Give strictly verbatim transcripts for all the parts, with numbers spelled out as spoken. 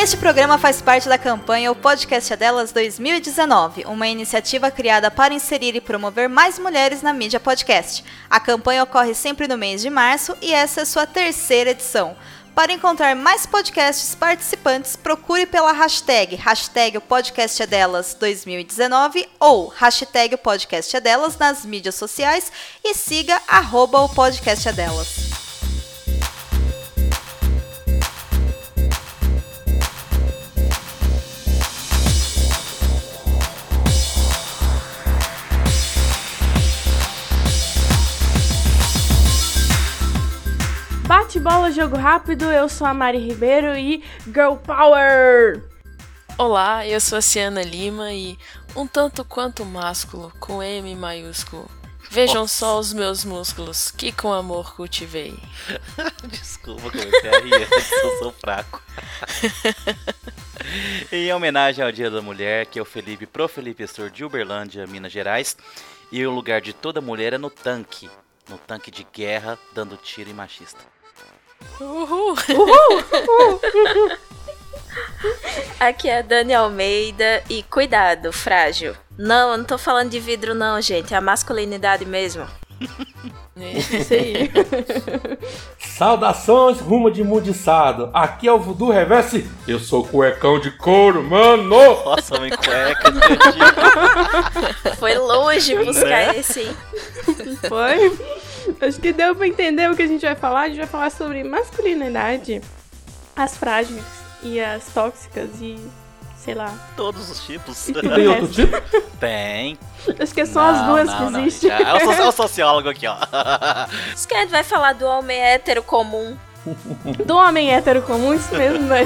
Este programa faz parte da campanha O Podcast é Delas dois mil e dezenove, uma iniciativa criada para inserir e promover mais mulheres na mídia podcast. A campanha ocorre sempre no mês de março e essa é sua terceira edição. Para encontrar mais podcasts participantes, procure pela hashtag, hashtag O Podcast é Delas dois mil e dezenove ou hashtag O Podcast é Delas nas mídias sociais e siga arroba O Podcast é Delas. Bate-bola, jogo rápido, eu sou a Mari Ribeiro e Girl Power! Olá, eu sou a Ciana Lima e um tanto quanto másculo, com M maiúsculo. Vejam Nossa. Só os meus músculos, que com amor cultivei. Desculpa, comecei a rir, eu sou fraco. Em homenagem ao Dia da Mulher, que é o Felipe Pro Felipe Estor de Uberlândia, Minas Gerais, e o lugar de toda mulher é no tanque. No tanque de guerra, dando tiro em machista. Uhul! Uhul! Aqui é a Dani Almeida e cuidado, frágil. Não, eu não tô falando de vidro não, gente. É a masculinidade mesmo. Isso aí. Saudações, rumo de mundiçado. Aqui é o Voodoo Reverse. Eu sou cuecão de couro, mano. Nossa, homem cueca. Foi longe buscar né? esse, hein? Foi. Acho que deu pra entender o que a gente vai falar. A gente vai falar sobre masculinidade, as frágeis e as tóxicas e... sei lá. Todos os tipos. E tem outro tipo? Tem. Acho que é só não, as duas não, que não, existem. É o, so- é o sociólogo aqui, ó. Isso que a gente vai falar do homem hétero comum. Do homem hétero comum, isso mesmo, velho.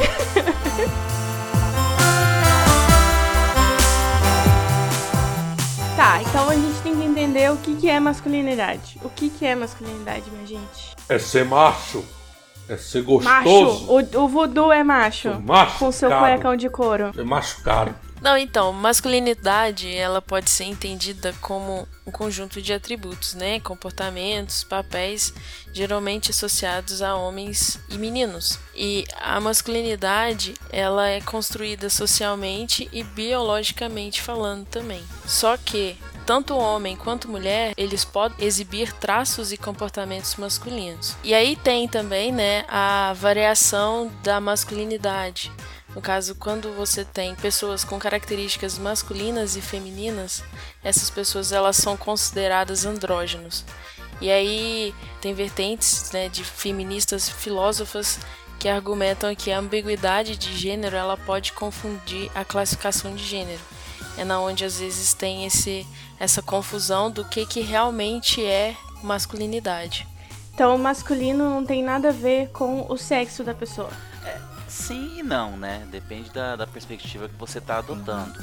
Tá, então a gente tem que entender o que, que é masculinidade. O que, que é masculinidade, minha gente? É ser macho. É ser gostoso. Macho. O, o voodoo é macho. O macho com seu caro. cuecão de couro. É machucado. Não, então, masculinidade, ela pode ser entendida como um conjunto de atributos, né? Comportamentos, papéis, geralmente associados a homens e meninos. E a masculinidade, ela é construída socialmente e biologicamente falando também. Só que tanto homem quanto mulher, eles podem exibir traços e comportamentos masculinos. E aí tem também, né, a variação da masculinidade. No caso, quando você tem pessoas com características masculinas e femininas, essas pessoas elas são consideradas andrógenos. E aí tem vertentes, né, de feministas filósofas que argumentam que a ambiguidade de gênero ela pode confundir a classificação de gênero. É na onde às vezes tem esse, essa confusão do que, que realmente é masculinidade. Então o masculino não tem nada a ver com o sexo da pessoa. Sim e não, né? Depende da, da perspectiva que você está adotando.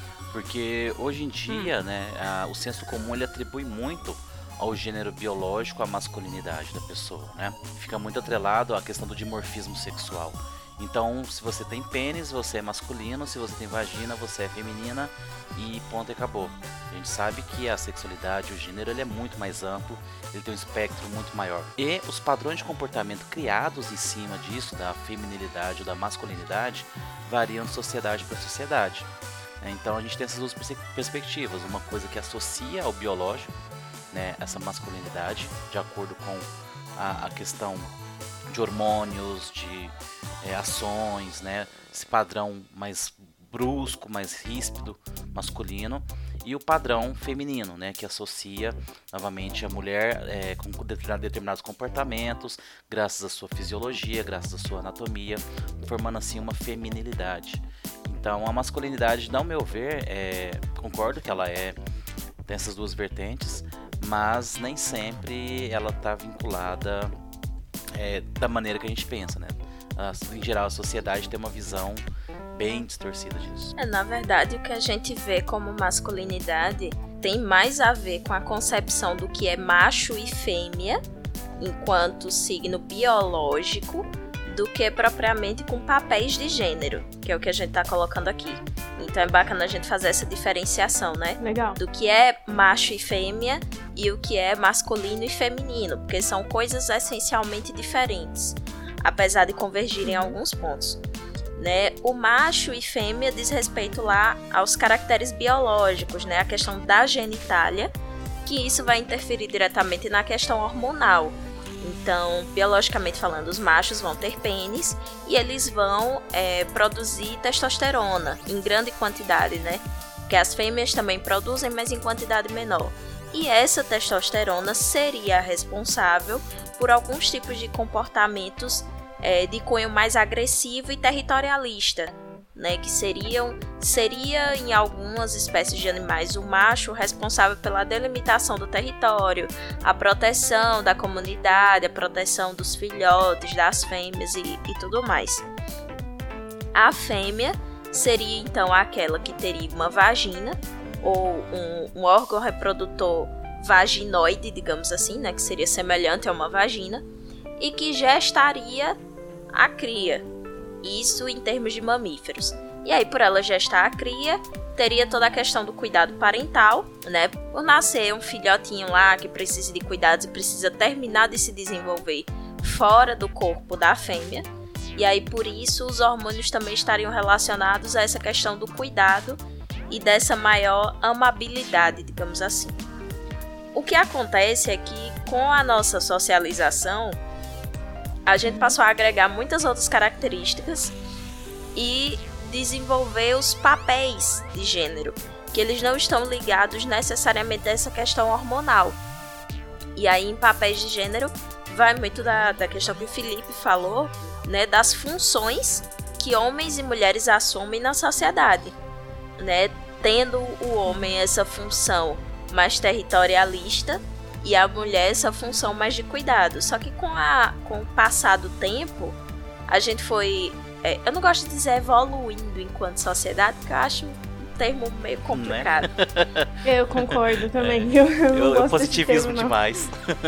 Porque hoje em dia, hum. né, a, o senso comum ele atribui muito ao gênero biológico, à masculinidade da pessoa, né? Fica muito atrelado à questão do dimorfismo sexual. Então, se você tem pênis, você é masculino, se você tem vagina, você é feminina e ponto e acabou. A gente sabe que a sexualidade, o gênero, ele é muito mais amplo, ele tem um espectro muito maior. E os padrões de comportamento criados em cima disso, da feminilidade ou da masculinidade, variam de sociedade para sociedade. Então, a gente tem essas duas perspectivas, uma coisa que associa ao biológico, né, essa masculinidade, de acordo com a, a questão de hormônios, de é, ações, né? Esse padrão mais brusco, mais ríspido, masculino, e o padrão feminino, né? Que associa novamente a mulher é, com determinados comportamentos, graças à sua fisiologia, graças à sua anatomia, formando assim uma feminilidade. Então a masculinidade, ao meu ver, é, concordo que ela é tem essas duas vertentes, mas nem sempre ela está vinculada É, da maneira que a gente pensa, né? Em geral, a sociedade tem uma visão bem distorcida disso. É, na verdade, o que a gente vê como masculinidade tem mais a ver com a concepção do que é macho e fêmea, enquanto signo biológico, do que propriamente com papéis de gênero, que é o que a gente está colocando aqui. Então é bacana a gente fazer essa diferenciação, né? Legal. Do que é macho e fêmea e o que é masculino e feminino, porque são coisas essencialmente diferentes, apesar de convergirem em alguns pontos. né? O macho e fêmea diz respeito lá aos caracteres biológicos, né? A questão da genitália, que isso vai interferir diretamente na questão hormonal. Então, biologicamente falando, os machos vão ter pênis e eles vão é, produzir testosterona em grande quantidade, né? Que as fêmeas também produzem, mas em quantidade menor. E essa testosterona seria responsável por alguns tipos de comportamentos é, de cunho mais agressivo e territorialista, né, que seriam, seria em algumas espécies de animais o macho responsável pela delimitação do território, a proteção da comunidade, a proteção dos filhotes, das fêmeas e, e tudo mais. A fêmea seria então aquela que teria uma vagina ou um, um órgão reprodutor vaginoide, digamos assim, né, que seria semelhante a uma vagina, e que gestaria a cria. Isso em termos de mamíferos. E aí, por ela gestar a cria, teria toda a questão do cuidado parental, né? Por nascer um filhotinho lá que precisa de cuidados e precisa terminar de se desenvolver fora do corpo da fêmea. E aí, por isso, os hormônios também estariam relacionados a essa questão do cuidado e dessa maior amabilidade, digamos assim. O que acontece é que, com a nossa socialização, a gente passou a agregar muitas outras características e desenvolver os papéis de gênero, que eles não estão ligados necessariamente a essa questão hormonal. E aí, em papéis de gênero, vai muito da, da questão que o Felipe falou, né, das funções que homens e mulheres assumem na sociedade, né, tendo o homem essa função mais territorialista e a mulher essa função mais de cuidado. Só que com, a, com o passar do tempo, a gente foi... É, eu não gosto de dizer evoluindo enquanto sociedade, porque eu acho um termo meio complicado. Né? Eu concordo também. Eu, eu, eu, eu positivismo termo, demais.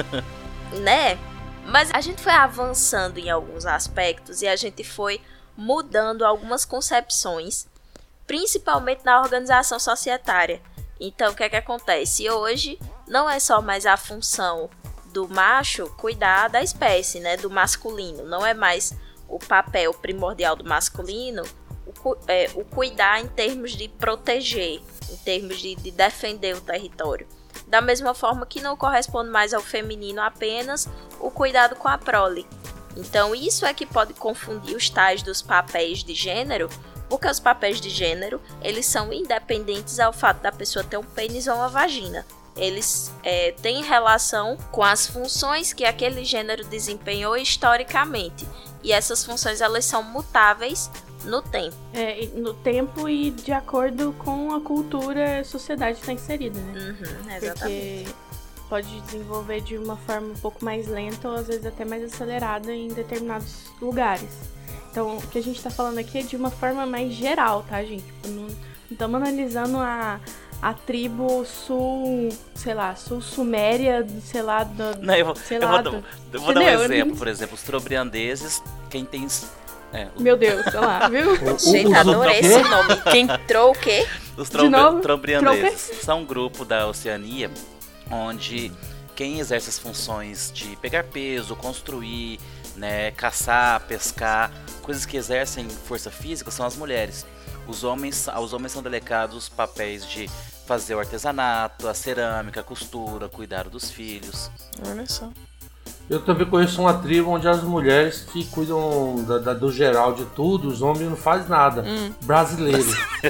Né? Mas a gente foi avançando em alguns aspectos e a gente foi mudando algumas concepções, principalmente na organização societária. Então, o que é que acontece? Hoje, não é só mais a função do macho cuidar da espécie, né, do masculino. Não é mais o papel primordial do masculino o, é, o cuidar em termos de proteger, em termos de, de defender o território. Da mesma forma que não corresponde mais ao feminino apenas o cuidado com a prole. Então, isso é que pode confundir os tais dos papéis de gênero, porque os papéis de gênero, eles são independentes ao fato da pessoa ter um pênis ou uma vagina. Eles é, têm relação com as funções que aquele gênero desempenhou historicamente. E essas funções, elas são mutáveis no tempo. É, no tempo e de acordo com a cultura e a sociedade que está inserida, né? Uhum, exatamente. Porque pode desenvolver de uma forma um pouco mais lenta ou às vezes até mais acelerada em determinados lugares. Então, o que a gente tá falando aqui é de uma forma mais geral, tá, gente? Tipo, não estamos analisando a, a tribo sul, sei lá, sul-suméria, sei lá, do, não, eu vou, sei eu lá, vou, do, eu vou dar um exemplo, por exemplo, os trobriandeses, quem tem... É, Meu Deus, sei lá, viu? Gente, adorei esse nome. Quem entrou o quê? Os trombi- trobriandeses são um grupo da Oceania onde quem exerce as funções de pegar peso, construir, né, caçar, pescar, coisas que exercem força física são as mulheres. Os homens, aos homens são delegados papéis de fazer o artesanato, a cerâmica, a costura, cuidar dos filhos. Olha só. Eu também conheço uma tribo onde as mulheres que cuidam da, da, do geral de tudo, os homens não fazem nada. Hum. Brasileiro.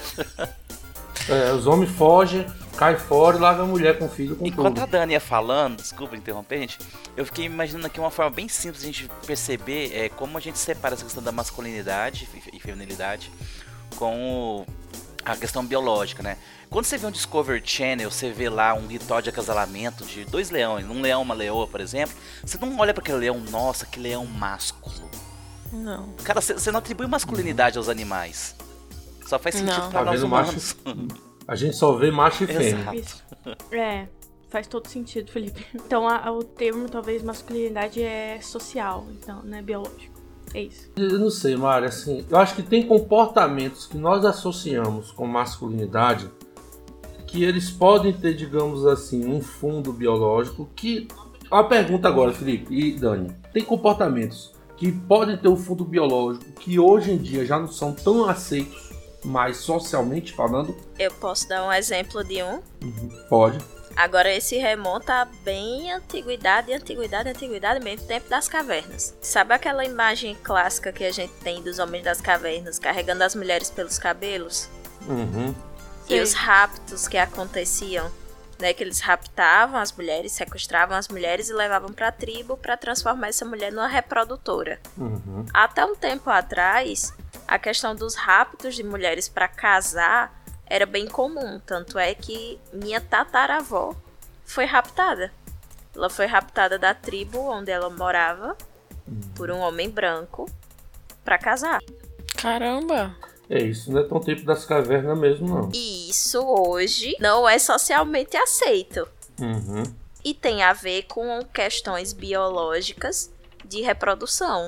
É, os homens fogem, caem fora e largam a mulher com o filho, com Enquanto tudo. a Dani ia falando, desculpa interromper, gente, eu fiquei imaginando aqui uma forma bem simples de a gente perceber é, como a gente separa essa questão da masculinidade e feminilidade com o, a questão biológica, né? Quando você vê um Discovery Channel, você vê lá um ritual de acasalamento de dois leões, um leão e uma leoa, por exemplo, você não olha para aquele leão, nossa, que leão másculo. Não. Cara, você não atribui masculinidade aos animais. Só faz sentido Não. para Tá nós vendo humanos. macho? A gente só vê macho e fêmea. Isso. É, faz todo sentido, Felipe. Então, a, o termo, talvez, masculinidade é social, então, né, biológico. É isso. Eu não sei, Mari, assim, eu acho que tem comportamentos que nós associamos com masculinidade que eles podem ter, digamos assim, um fundo biológico que... Uma pergunta agora, Felipe e Dani. Tem comportamentos que podem ter um fundo biológico, que hoje em dia já não são tão aceitos, mais socialmente falando. Eu posso dar um exemplo de um? Uhum, pode. Agora esse remonta bem antiguidade, antiguidade, antiguidade mesmo, tempo das cavernas. Sabe aquela imagem clássica que a gente tem dos homens das cavernas carregando as mulheres pelos cabelos? Uhum. E os raptos que aconteciam, né? Que eles raptavam as mulheres, sequestravam as mulheres e levavam para a tribo para transformar essa mulher numa reprodutora. Uhum. Até um tempo atrás, a questão dos raptos de mulheres para casar era bem comum, tanto é que minha tataravó foi raptada. Ela foi raptada da tribo onde ela morava por um homem branco para casar. Caramba! É, isso não é tão tempo das cavernas mesmo, não. E isso hoje não é socialmente aceito. Uhum. E tem a ver com questões biológicas de reprodução.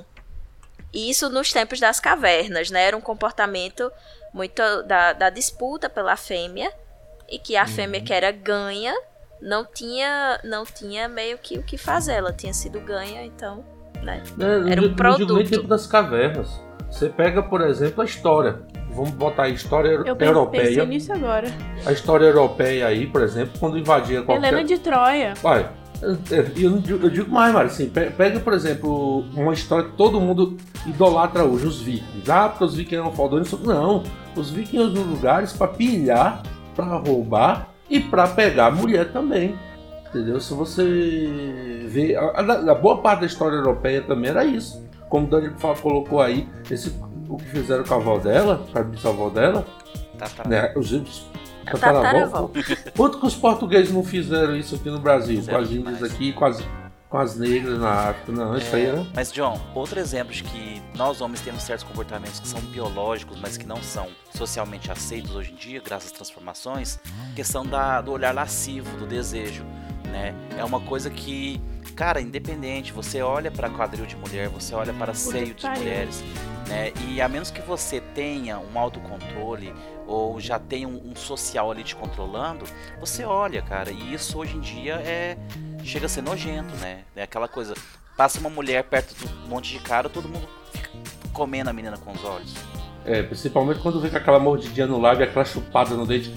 Isso nos tempos das cavernas, né? Era um comportamento muito da, da disputa pela fêmea, e que a uhum. fêmea que era ganha não tinha, não tinha meio que o que fazer. Ela tinha sido ganha, então, né? É, era um não produto. Não digo nem tempo das cavernas. Você pega, por exemplo, a história. Vamos botar a história eu europeia. Eu pensei nisso agora. A história europeia aí, por exemplo, quando invadia qualquer... Helena de Troia. Olha, eu, eu, eu digo mais, Mário, assim, pega, por exemplo, uma história que todo mundo idolatra hoje, os vikings. Ah, porque os vikings eram fodões. Não, os vikings usam lugares para pilhar, para roubar e para pegar mulher também. Entendeu? Se você vê... A, a, a boa parte da história europeia também era isso. Como o Dani colocou aí, esse, o que fizeram com a avó dela, com a bisavó dela, Tataravó. né, os índios, Tataravó. Quanto que os portugueses não fizeram isso aqui no Brasil? Fizeram com as índias demais. aqui, com as, com as negras na África? Não, isso É, aí era... Mas, John, outro exemplo de que nós homens temos certos comportamentos que são biológicos, mas que não são socialmente aceitos hoje em dia, graças às transformações, questão da, do olhar lascivo, do desejo, né? É uma coisa que, cara, independente, você olha para quadril de mulher, você olha para seio de mulheres, né? E a menos que você tenha um autocontrole ou já tenha um, um social ali te controlando, você olha, cara, e isso hoje em dia é chega a ser nojento, né? É aquela coisa, passa uma mulher perto de um monte de cara, todo mundo fica comendo a menina com os olhos. É, principalmente quando vem com aquela mordidinha no lábio e aquela chupada no dente.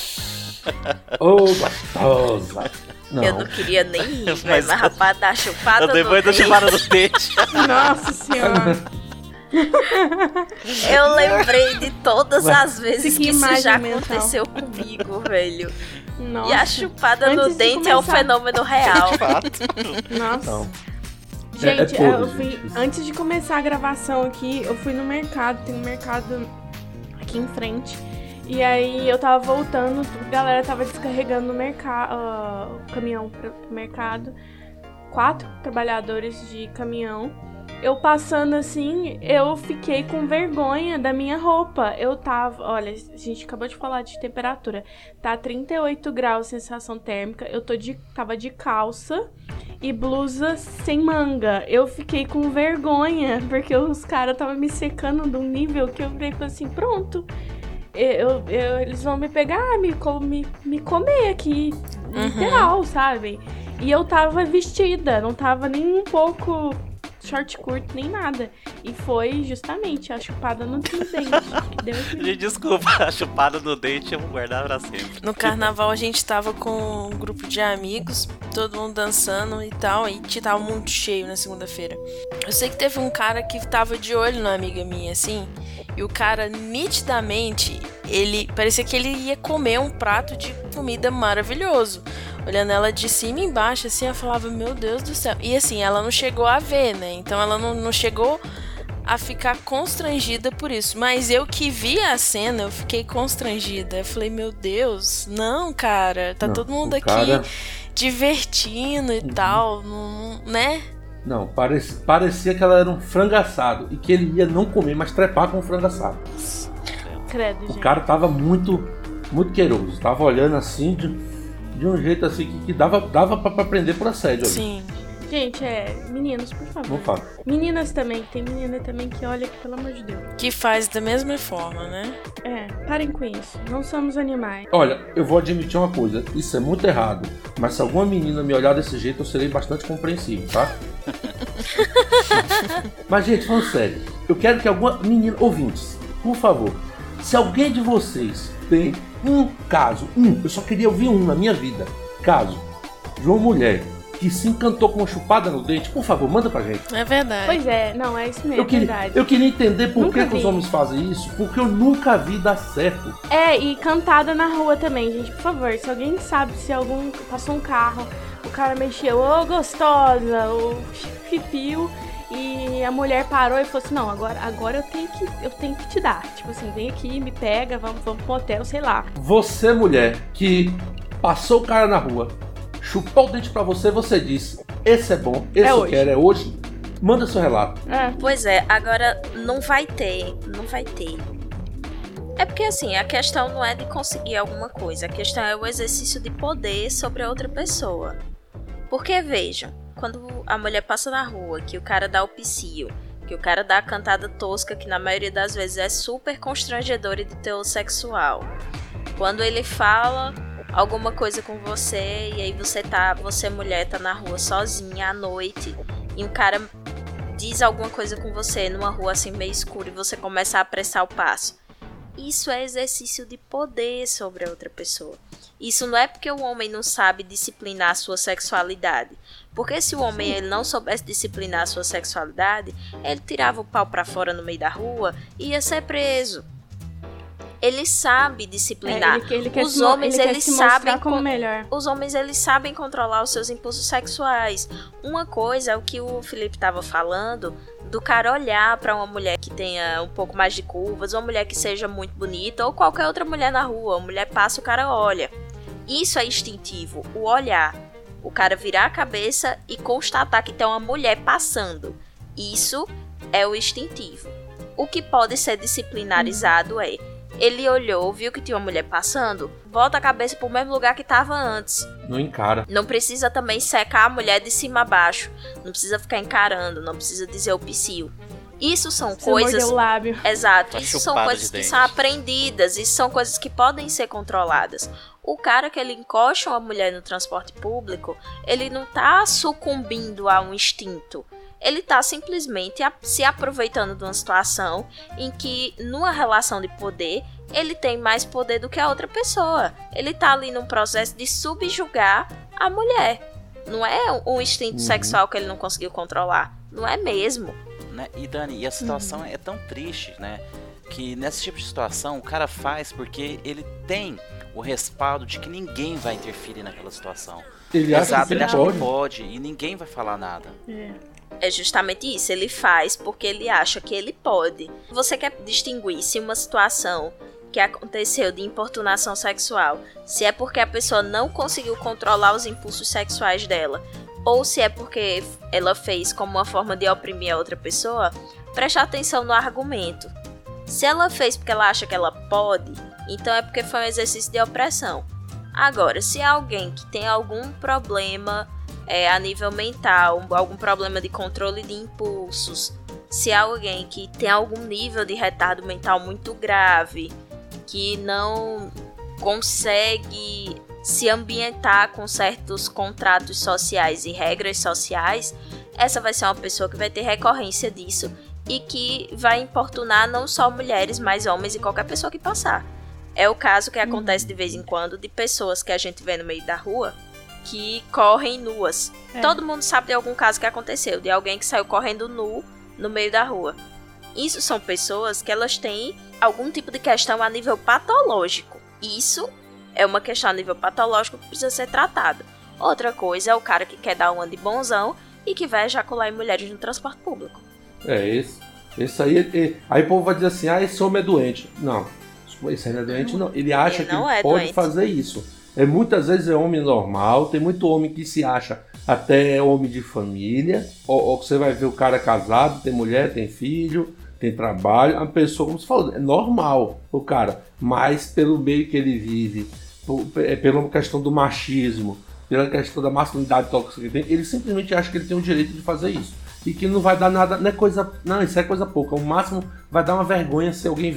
Ô, oh, gostosa! Não. Eu não queria nem ir, mas, mas rapaz, da chupada depois da chupada do dente. Nossa senhora! Eu lembrei de todas as vezes que, que isso já mental. aconteceu comigo, velho. Nossa. E a chupada Antes no dente começar... é um fenômeno real. Nossa. Não. Gente, é, é eu fui, antes de começar a gravação aqui, eu fui no mercado, tem um mercado aqui em frente. E aí eu tava voltando, a galera tava descarregando no mercado, uh, o caminhão pro mercado. Quatro trabalhadores de caminhão. Eu passando assim, eu fiquei com vergonha da minha roupa. Eu tava, olha, a gente acabou de falar de temperatura. Tá trinta e oito graus, sensação térmica. Eu tô de, tava de calça e blusa sem manga. Eu fiquei com vergonha, porque os caras estavam me secando de um nível que eu falei assim, pronto. Eu, eu, eles vão me pegar, me, me, me comer aqui, uhum. literal, sabe? E eu tava vestida, não tava nem um pouco short curto, nem nada. E foi justamente a chupada no dente que deu aqui. Gente, desculpa, a chupada no dente eu vou guardar pra sempre. No carnaval a gente tava com um grupo de amigos, todo mundo dançando e tal, e tava muito cheio na segunda-feira. Eu sei que teve um cara que tava de olho na amiga minha, assim, e o cara, nitidamente, ele parecia que ele ia comer um prato de comida maravilhoso. Olhando ela de cima e embaixo, assim, eu falava, meu Deus do céu. E assim, ela não chegou a ver, né? Então ela não, não chegou a ficar constrangida por isso. Mas eu que vi a cena, eu fiquei constrangida. Eu falei, meu Deus, não, cara. Tá não, todo mundo aqui cara... divertindo e uhum. tal, não, né? Não, parecia, parecia que ela era um frango assado. E que ele ia não comer, mas trepar com o frango assado. Credo, o gente. cara tava muito, muito queiroso. Tava olhando assim... De... De um jeito assim que, que dava, dava pra, pra prender por assédio. Sim. Ali. Gente, é... Meninos, por favor. Não fala. Meninas também. Tem menina também que olha que, pelo amor de Deus. Que faz da mesma forma, né? É, parem com isso. Não somos animais. Olha, eu vou admitir uma coisa. Isso é muito errado. Mas se alguma menina me olhar desse jeito, eu serei bastante compreensivo, tá? Mas, gente, falando sério, eu quero que alguma menina, ouvintes, por favor, se alguém de vocês tem um caso, um, eu só queria ouvir um na minha vida, caso de uma mulher que se encantou com uma chupada no dente, por favor, manda pra gente. É verdade. Pois é, não, é isso mesmo, Eu queria, verdade. eu queria entender por Nunca que, que os vi. homens fazem isso, porque eu nunca vi dar certo. É, e cantada na rua também, gente, por favor. Se alguém sabe, se algum passou um carro, o cara mexeu, ô gostosa, ô fipiu, e a mulher parou e falou assim, não, agora, agora eu, tenho que, eu tenho que te dar. Tipo assim, vem aqui, me pega, vamos, vamos pro hotel, sei lá. Você, mulher, que passou o cara na rua, chupou o dente pra você, você disse, esse é bom, esse É eu hoje. quero, é hoje. Manda seu relato. É. Pois é, agora não vai ter, não vai ter. É porque assim, a questão não é de conseguir alguma coisa, a questão é o exercício de poder sobre a outra pessoa. Porque vejam, quando a mulher passa na rua, que o cara dá o psiu, que o cara dá a cantada tosca, que na maioria das vezes é super constrangedora e de teor sexual. Quando ele fala alguma coisa com você e aí você tá, você mulher tá na rua sozinha à noite e um cara diz alguma coisa com você numa rua assim meio escura e você começa a apressar o passo. Isso é exercício de poder sobre a outra pessoa. Isso não é porque o homem não sabe disciplinar a sua sexualidade. Porque se o homem ele não soubesse disciplinar a sua sexualidade, ele tirava o pau pra fora no meio da rua e ia ser preso. Ele sabe disciplinar. É, ele, ele quer os se, homens ele eles quer se mostrar sabem como con- melhor. Os homens eles sabem controlar os seus impulsos sexuais. Uma coisa é o que o Felipe estava falando, do cara olhar para uma mulher que tenha um pouco mais de curvas, uma mulher que seja muito bonita ou qualquer outra mulher na rua. A mulher passa, o cara olha. Isso é instintivo, o olhar. O cara virar a cabeça e constatar que tem uma mulher passando. Isso é o instintivo. O que pode ser disciplinarizado é: ele olhou, viu que tinha uma mulher passando, volta a cabeça pro mesmo lugar que estava antes. Não encara. Não precisa também secar a mulher de cima a baixo. Não precisa ficar encarando, não precisa dizer o psiu. Isso são Você mordeu coisas... o lábio. Exato, Uma isso são chupada coisas de que dente. são aprendidas, isso são coisas que podem ser controladas. O cara que ele encosta uma mulher no transporte público, ele não tá sucumbindo a um instinto. Ele tá simplesmente a- se aproveitando de uma situação em que, numa relação de poder, ele tem mais poder do que a outra pessoa. Ele tá ali num processo de subjugar a mulher. Não é um instinto Uhum. sexual que ele não conseguiu controlar. Não é mesmo. Né? E Dani, e a situação Uhum. é tão triste, né? Que nesse tipo de situação o cara faz porque ele tem o respaldo de que ninguém vai interferir naquela situação. Ele acha Exato, que ele ele acha pode. que pode e ninguém vai falar nada. É. É justamente isso, ele faz porque ele acha que ele pode. Você quer distinguir se uma situação que aconteceu de importunação sexual, se é porque a pessoa não conseguiu controlar os impulsos sexuais dela, ou se é porque ela fez como uma forma de oprimir a outra pessoa, preste atenção no argumento. Se ela fez porque ela acha que ela pode, então é porque foi um exercício de opressão. Agora, se é alguém que tem algum problema é, a nível mental, algum problema de controle de impulsos, se é alguém que tem algum nível de retardo mental muito grave, que não consegue se ambientar com certos contratos sociais e regras sociais, essa vai ser uma pessoa que vai ter recorrência disso e que vai importunar não só mulheres, mas homens e qualquer pessoa que passar. É o caso que acontece de vez em quando de pessoas que a gente vê no meio da rua que correm nuas. É. Todo mundo sabe de algum caso que aconteceu, de alguém que saiu correndo nu no meio da rua. Isso são pessoas que elas têm algum tipo de questão a nível patológico. Isso é uma questão a nível patológico que precisa ser tratada. Outra coisa é o cara que quer dar uma de bonzão e que vai ejacular em mulheres no transporte público. É, esse. Esse aí, é- aí o povo vai dizer assim, ah, esse homem é doente. Não, esse aí não é doente, não. Ele acha Ele que não ele é pode doente. fazer isso. É, muitas vezes é homem normal, tem muito homem que se acha até homem de família, ou, ou você vai ver o cara casado, tem mulher, tem filho, tem trabalho, uma pessoa, como você falou, é normal o cara, mas pelo meio que ele vive, por- é, pela questão do machismo, pela questão da masculinidade tóxica que ele tem, ele simplesmente acha que ele tem o direito de fazer isso. E que não vai dar nada, não é coisa, não, isso é coisa pouca, o máximo vai dar uma vergonha se alguém ver.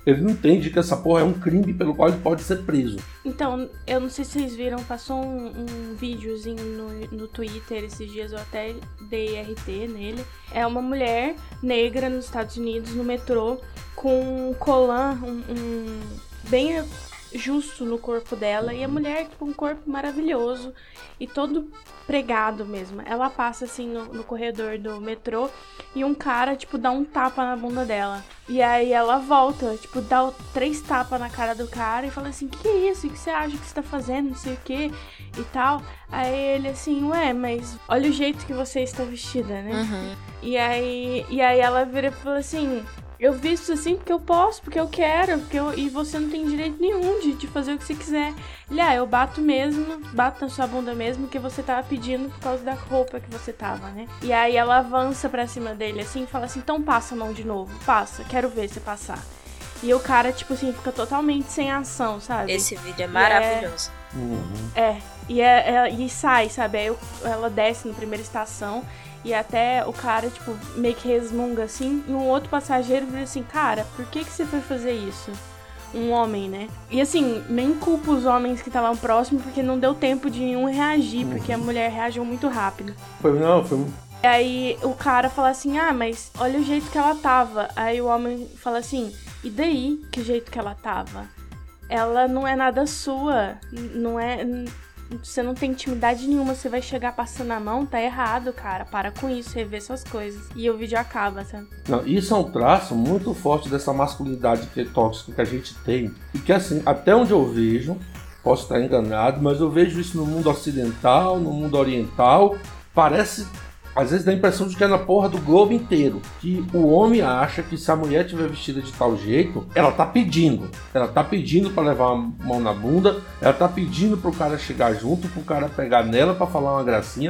Ele não entende que essa porra é um crime pelo qual ele pode ser preso. Então, eu não sei se vocês viram, passou um, um videozinho no, no Twitter esses dias, eu até dei R T nele. É uma mulher negra nos Estados Unidos, no metrô, com um colã um, um, bem justo no corpo dela. E a mulher com um corpo maravilhoso e todo pregado mesmo. Ela passa assim no, no corredor do metrô e um cara, tipo, dá um tapa na bunda dela. E aí ela volta, tipo, dá o, três tapas na cara do cara e fala assim, que é isso? O que você acha que você tá fazendo? Não sei o que e tal. Aí ele assim, ué, mas olha o jeito que você está vestida, né? Uhum. E aí, e aí ela vira e fala assim, eu visto assim porque eu posso, porque eu quero, porque eu, e você não tem direito nenhum de, de fazer o que você quiser. Ele, ah, eu bato mesmo, bato na sua bunda mesmo, que você tava pedindo por causa da roupa que você tava, né? E aí ela avança pra cima dele assim e fala assim, então passa a mão de novo, passa, quero ver você passar. E o cara, tipo assim, fica totalmente sem ação, sabe? Esse vídeo é maravilhoso. É, uhum. é, e, é, é e sai, sabe? Aí ela desce na primeira estação e até o cara, tipo, meio que resmunga assim. E um outro passageiro vira assim, cara, por que que você foi fazer isso? Um homem, né? E assim, nem culpa os homens que estavam próximos, porque não deu tempo de nenhum reagir, porque a mulher reagiu muito rápido. Foi, não, foi... E aí o cara fala assim, ah, mas olha o jeito que ela tava. Aí o homem fala assim, e daí, que jeito que ela tava? Ela não é nada sua, não é... Você não tem intimidade nenhuma, você vai chegar passando a mão, tá errado, cara. Para com isso, rever suas coisas. E o vídeo acaba, sabe? Não, isso é um traço muito forte dessa masculinidade tóxica que a gente tem. E que, assim, até onde eu vejo, posso estar enganado, mas eu vejo isso no mundo ocidental, no mundo oriental. Parece, às vezes dá a impressão de que é na porra do globo inteiro. Que o homem acha que se a mulher estiver vestida de tal jeito, ela tá pedindo. Ela tá pedindo pra levar uma mão na bunda, ela tá pedindo pro cara chegar junto, pro cara pegar nela pra falar uma gracinha.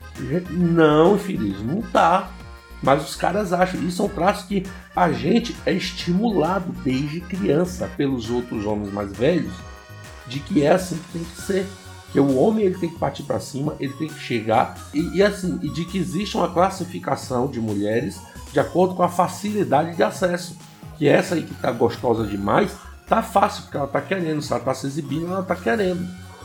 Não, filhos, não tá. Mas os caras acham, isso é um traço que a gente é estimulado desde criança pelos outros homens mais velhos, de que é assim que tem que ser. Que o homem ele tem que partir para cima, ele tem que chegar, e, e assim, e de que existe uma classificação de mulheres de acordo com a facilidade de acesso. Que essa aí que tá gostosa demais, tá fácil, porque ela tá querendo, se ela tá se exibindo, ela tá querendo.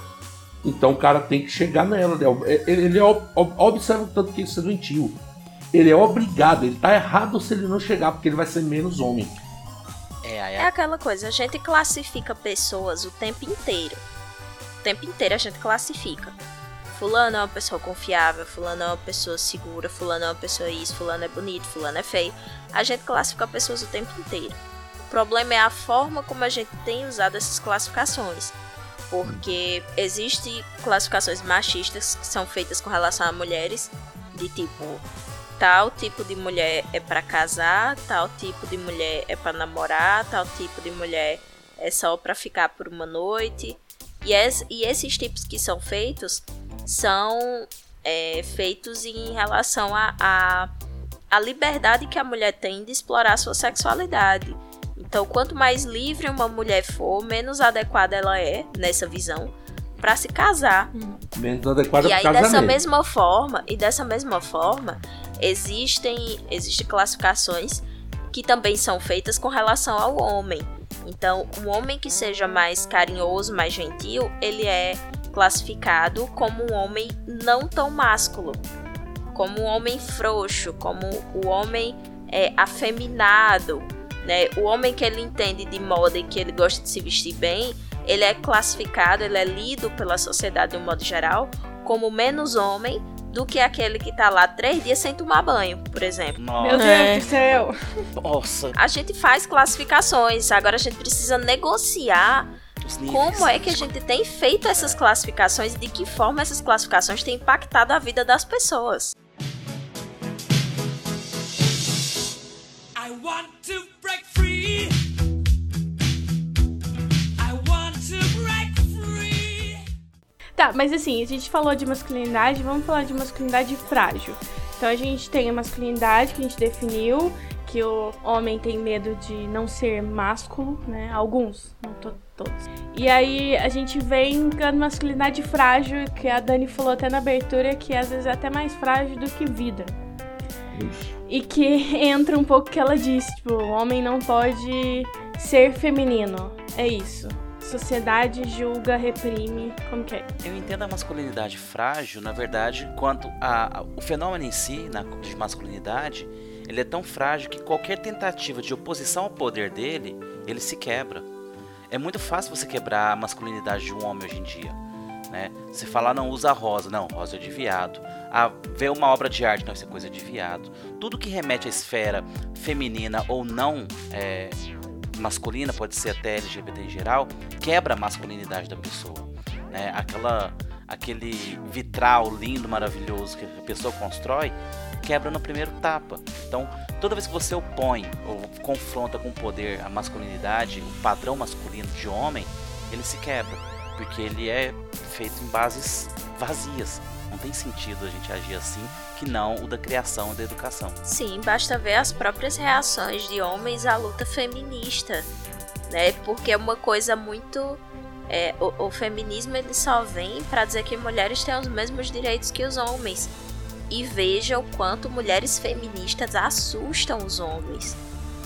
Então o cara tem que chegar nela. Ele, ele é, observa o tanto que isso é doentio. Ele é obrigado, ele tá errado se ele não chegar, porque ele vai ser menos homem. É, é... é aquela coisa, a gente classifica pessoas o tempo inteiro. O tempo inteiro a gente classifica. Fulano é uma pessoa confiável, fulano é uma pessoa segura, fulano é uma pessoa isso, fulano é bonito, fulano é feio. A gente classifica pessoas o tempo inteiro. O problema é a forma como a gente tem usado essas classificações. Porque existem classificações machistas que são feitas com relação a mulheres, de tipo, tal tipo de mulher é pra casar, tal tipo de mulher é pra namorar, tal tipo de mulher é só pra ficar por uma noite. E, es, e esses tipos que são feitos são é, feitos em relação a, a, a liberdade que a mulher tem de explorar a sua sexualidade. Então, quanto mais livre uma mulher for, menos adequada ela é, nessa visão, para se casar. Menos adequada para casamento. E aí, dessa mesma forma, e dessa mesma forma, existem, existem classificações que também são feitas com relação ao homem. Então, um homem que seja mais carinhoso, mais gentil, ele é classificado como um homem não tão másculo, como um homem frouxo, como o homem é, afeminado, né? O homem que ele entende de moda e que ele gosta de se vestir bem, ele é classificado, ele é lido pela sociedade de um modo geral como menos homem do que aquele que tá lá três dias sem tomar banho, por exemplo. Nossa. Meu Deus é. do céu! Nossa! A gente faz classificações, agora a gente precisa negociar como é que a gente tem feito essas classificações e de que forma essas classificações têm impactado a vida das pessoas. I want to break free. Tá, mas assim, a gente falou de masculinidade, vamos falar de masculinidade frágil. Então a gente tem a masculinidade que a gente definiu, que o homem tem medo de não ser másculo, né? Alguns, não to- todos. E aí a gente vem com a masculinidade frágil, que a Dani falou até na abertura, que às vezes é até mais frágil do que vida. Ixi. E que entra um pouco o que ela disse, tipo, o homem não pode ser feminino. É isso. Sociedade julga, reprime, como que é? Eu entendo a masculinidade frágil, na verdade, quanto a, a, o fenômeno em si, na, de masculinidade, ele é tão frágil que qualquer tentativa de oposição ao poder dele, ele se quebra. É muito fácil você quebrar a masculinidade de um homem hoje em dia, né? Você falar, não, usa rosa, não, rosa é de viado. Ah, ver uma obra de arte, não, isso é coisa de viado. Tudo que remete à esfera feminina ou não é, masculina, pode ser até L G B T em geral, quebra a masculinidade da pessoa, né? Aquela, aquele vitral lindo, maravilhoso que a pessoa constrói, quebra no primeiro tapa. Então, toda vez que você opõe ou confronta com o poder a masculinidade, o padrão masculino de homem, ele se quebra, porque ele é feito em bases vazias. Não tem sentido a gente agir assim, que não o da criação e da educação. Sim, basta ver as próprias reações de homens à luta feminista, né? Porque é uma coisa muito... É, o, o feminismo ele só vem para dizer que mulheres têm os mesmos direitos que os homens. E veja o quanto mulheres feministas assustam os homens.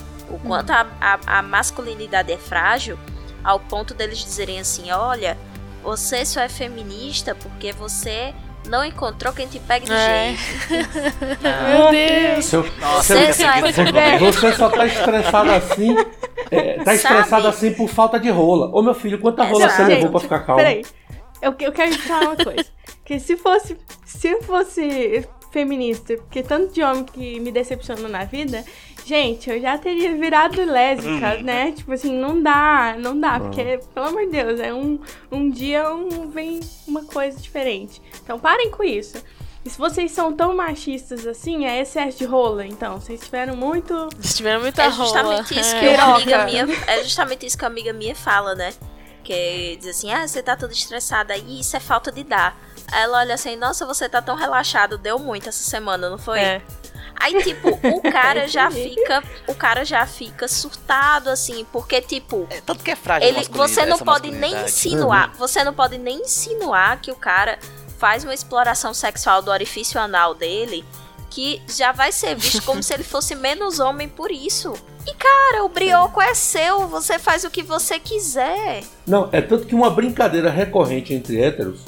O quanto a, a, a masculinidade é frágil, ao ponto deles dizerem assim, olha, você só é feminista porque você não encontrou quem te pegue de É. jeito. Meu Deus! Seu- Nossa, Você eu só ia é- conseguir Você só tá estressado assim. É, tá Sabe? estressado assim por falta de rola. Ô meu filho, quanta rola Exato. você levou pra ficar calmo? Peraí, eu, eu quero te falar uma coisa. Que se fosse, se eu fosse feminista, porque tanto de homem que me decepcionou na vida, gente, eu já teria virado lésbica, né? Tipo assim, não dá, não dá, porque, pelo amor de Deus, é um, um dia um, vem uma coisa diferente. Então parem com isso. E se vocês são tão machistas assim, é excesso de rola, então. Vocês tiveram muito... Se tiver muita É rola. justamente isso que É. uma amiga Piroca. minha, é justamente isso que uma amiga minha fala, né? Que diz assim, ah, você tá toda estressada aí, isso é falta de dar. Aí ela olha assim, nossa, você tá tão relaxado, deu muito essa semana, não foi? É. Aí, tipo, o cara já fica, o cara já fica surtado, assim, porque, tipo, É, tanto que é frágil a ele, masculinidade, você não essa pode nem masculinidade. insinuar, você não pode nem insinuar que o cara faz uma exploração sexual do orifício anal dele, que já vai ser visto como se ele fosse menos homem por isso. E, cara, o brioco é seu, você faz o que você quiser. Não, é tanto que uma brincadeira recorrente entre héteros,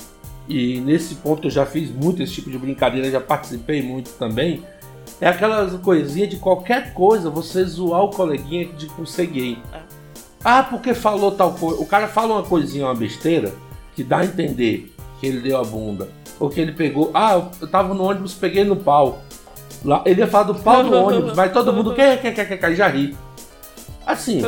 e nesse ponto eu já fiz muito esse tipo de brincadeira, já participei muito também, é aquelas coisinhas de qualquer coisa, você zoar o coleguinha de por ser gay. Ah, porque falou tal coisa. O cara fala uma coisinha, uma besteira, que dá a entender que ele deu a bunda. Ou que ele pegou, ah, eu tava no ônibus, peguei no pau. Lá, ele ia falar do pau do ônibus, vai todo mundo, quer, quer, quer, quer, quer, já ri. Assim,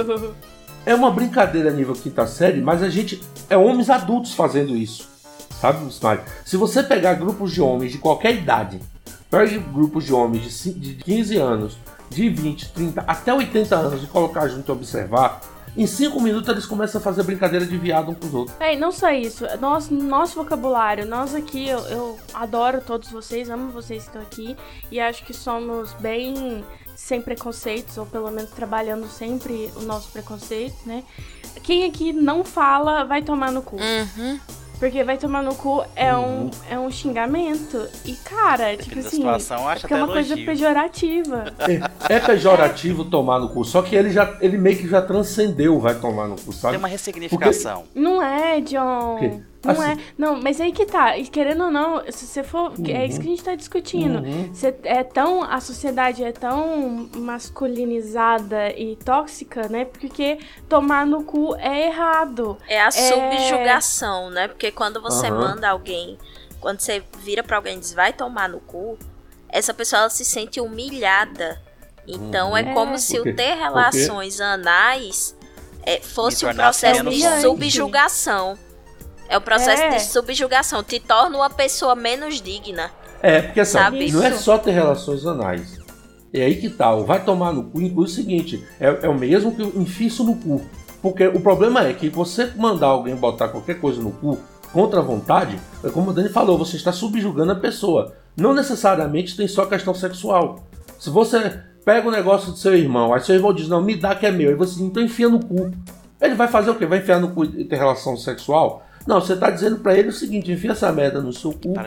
é uma brincadeira a nível quinta série, mas a gente é homens adultos fazendo isso. Sabe, Smile? Se você pegar grupos de homens de qualquer idade, pegue grupos de homens de ci- de quinze anos, de vinte, trinta, até oitenta anos e colocar junto e observar, em cinco minutos eles começam a fazer brincadeira de viado um com os outros. É, e não só isso, nosso, nosso vocabulário, nós aqui, eu, eu adoro todos vocês, amo vocês que estão aqui, e acho que somos bem sem preconceitos, ou pelo menos trabalhando sempre o nosso preconceito, né? Quem aqui não fala, vai tomar no cu. Uhum. Porque vai tomar no cu é um, é um xingamento. E, cara, tipo Depende da assim, situação, acho é até uma coisa elogio. pejorativa. É, é pejorativo tomar no cu, só que ele, já, ele meio que já transcendeu vai tomar no cu, sabe? Tem uma ressignificação. Não é, John. quê? Não Assim. é. Não, mas aí que tá. E querendo ou não, se você for. É isso que a gente tá discutindo. Uhum. Você é tão. A sociedade é tão masculinizada e tóxica, né? Porque tomar no cu é errado. É a subjugação, né? Porque quando você Aham. manda alguém, quando você vira pra alguém e diz vai tomar no cu, essa pessoa ela se sente humilhada. Então Uhum. é É. como se Por quê? o ter relações anais é, fosse Me um tornasse processo menos de homem. subjugação. É o processo É. de subjugação. Te torna uma pessoa menos digna. É, porque assim, Sabe não é isso? só ter relações anais. É aí que tá, o vai tomar no cu inclui o seguinte, é, é o mesmo que eu enfio isso no cu. Porque o problema é que você mandar alguém botar qualquer coisa no cu contra a vontade, é como o Dani falou, você está subjugando a pessoa. Não necessariamente tem só questão sexual. Se você pega o negócio do seu irmão, aí seu irmão diz, não, me dá que é meu, aí você diz, então enfia no cu. Ele vai fazer o quê? Vai enfiar no cu e ter relação sexual? Não, você tá dizendo pra ele o seguinte, enfia essa merda no seu cu, Para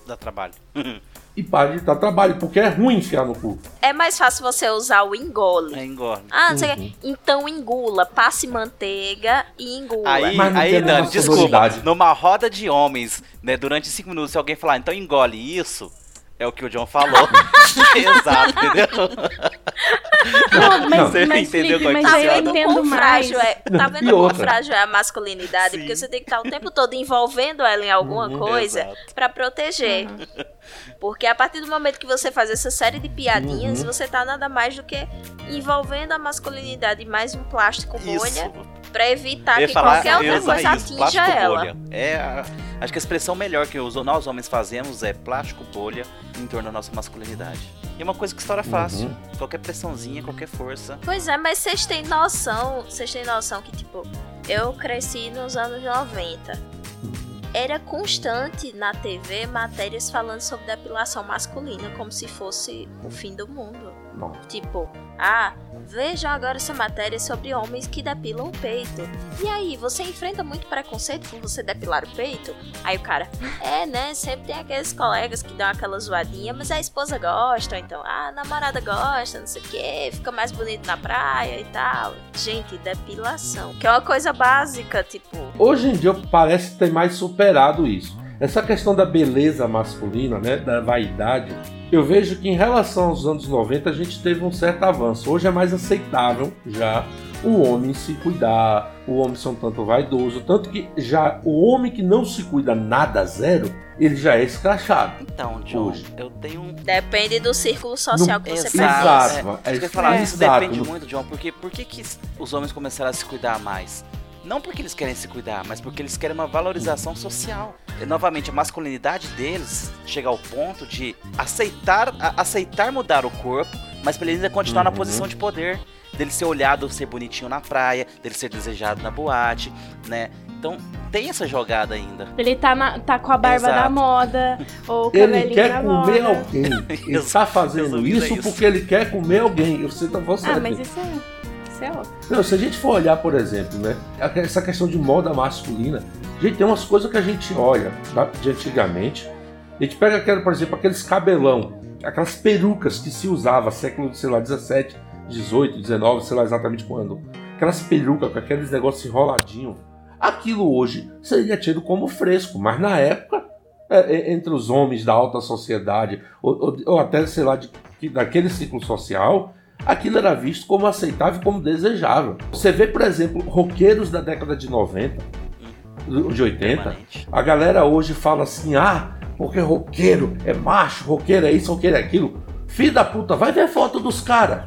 dar trabalho. E para de dar trabalho, porque é ruim enfiar no cu. É mais fácil você usar o engole. É, engole. Ah, não sei o Uhum. que. Então engula, passe manteiga e engula. Aí, Mas não aí tem Dani, nenhuma desculpa, sonoridade. numa roda de homens, né, durante cinco minutos, se alguém falar, então engole isso, é o que o John falou. Exato, entendeu? Não, mas, Não. Você mas entendeu Felipe, como é mas que eu funciona? entendo quão mais. frágil é, tá vendo E quão outra? frágil é a masculinidade? Sim. Porque você tem que estar o tempo todo envolvendo ela em alguma Uhum. coisa Exato. pra proteger. Porque a partir do momento que você faz essa série de piadinhas, Uhum. você tá nada mais do que envolvendo a masculinidade em mais um plástico bolha Isso. pra evitar Eu ia que falar, qualquer eu outra ia usar coisa isso, atinja plástico ela. bolha. É, a- acho que a expressão melhor que os- nós homens fazemos é plástico bolha em torno da nossa masculinidade. E é uma coisa que estoura fácil. Uhum. Qualquer pressãozinha, qualquer força. Pois é, mas vocês têm noção, vocês têm noção que, tipo, eu cresci nos anos noventa. Era constante na T V matérias falando sobre depilação masculina, como se fosse o fim do mundo. Não. Tipo, ah, vejam agora essa matéria sobre homens que depilam o peito. E aí, você enfrenta muito preconceito por você depilar o peito? Aí o cara, é, né, sempre tem aqueles colegas que dão aquela zoadinha, mas a esposa gosta, ou então, ah, a namorada gosta, não sei o que, fica mais bonito na praia e tal. Gente, depilação, que é uma coisa básica, tipo... Hoje em dia parece ter mais superado isso. Essa questão da beleza masculina, né, da vaidade, eu vejo que em relação aos anos noventa a gente teve um certo avanço. Hoje é mais aceitável já o homem se cuidar, o homem ser um tanto vaidoso, tanto que já o homem que não se cuida nada, zero, ele já é escrachado. Então, John, Hoje. eu tenho um... Depende do círculo social Não- que você Exato. pertence. Exato. É, É, isso que eu ia falar, é, isso exato. depende muito, John, porque por que que os homens começaram a se cuidar mais? Não porque eles querem se cuidar, mas porque eles querem uma valorização social. E, novamente, a masculinidade deles chega ao ponto de aceitar, a- aceitar mudar o corpo, mas pra ele ainda continuar na Uhum. posição de poder. Dele ser olhado, ser bonitinho na praia, dele ser desejado na boate, né? Então, tem essa jogada ainda. Ele tá, na- tá com a barba Exato. da moda, ou o Ele cabelinho quer da comer moda. alguém. Ele Exato. está fazendo Resumindo, é isso isso. porque ele quer comer alguém. Eu sei, então você Ah, mas isso é, isso é óbvio. Não, se a gente for olhar, por exemplo, né, essa questão de moda masculina, gente, tem umas coisas que a gente olha tá, de antigamente. A gente pega, aquela, por exemplo, aqueles cabelão, aquelas perucas que se usava século, sei lá, dezessete, dezoito, dezenove, sei lá exatamente quando. Aquelas perucas com aqueles negócios enroladinhos. Aquilo hoje seria tido como fresco, mas na época, é, é, entre os homens da alta sociedade, ou, ou, ou até, sei lá, de, de, daquele ciclo social, aquilo era visto como aceitável, como desejável. Você vê, por exemplo, roqueiros da década de noventa, de oitenta, Permanente. a galera hoje fala assim, ah, porque roqueiro é macho, roqueiro é isso, roqueiro é aquilo. Filho da puta, vai ver foto dos caras.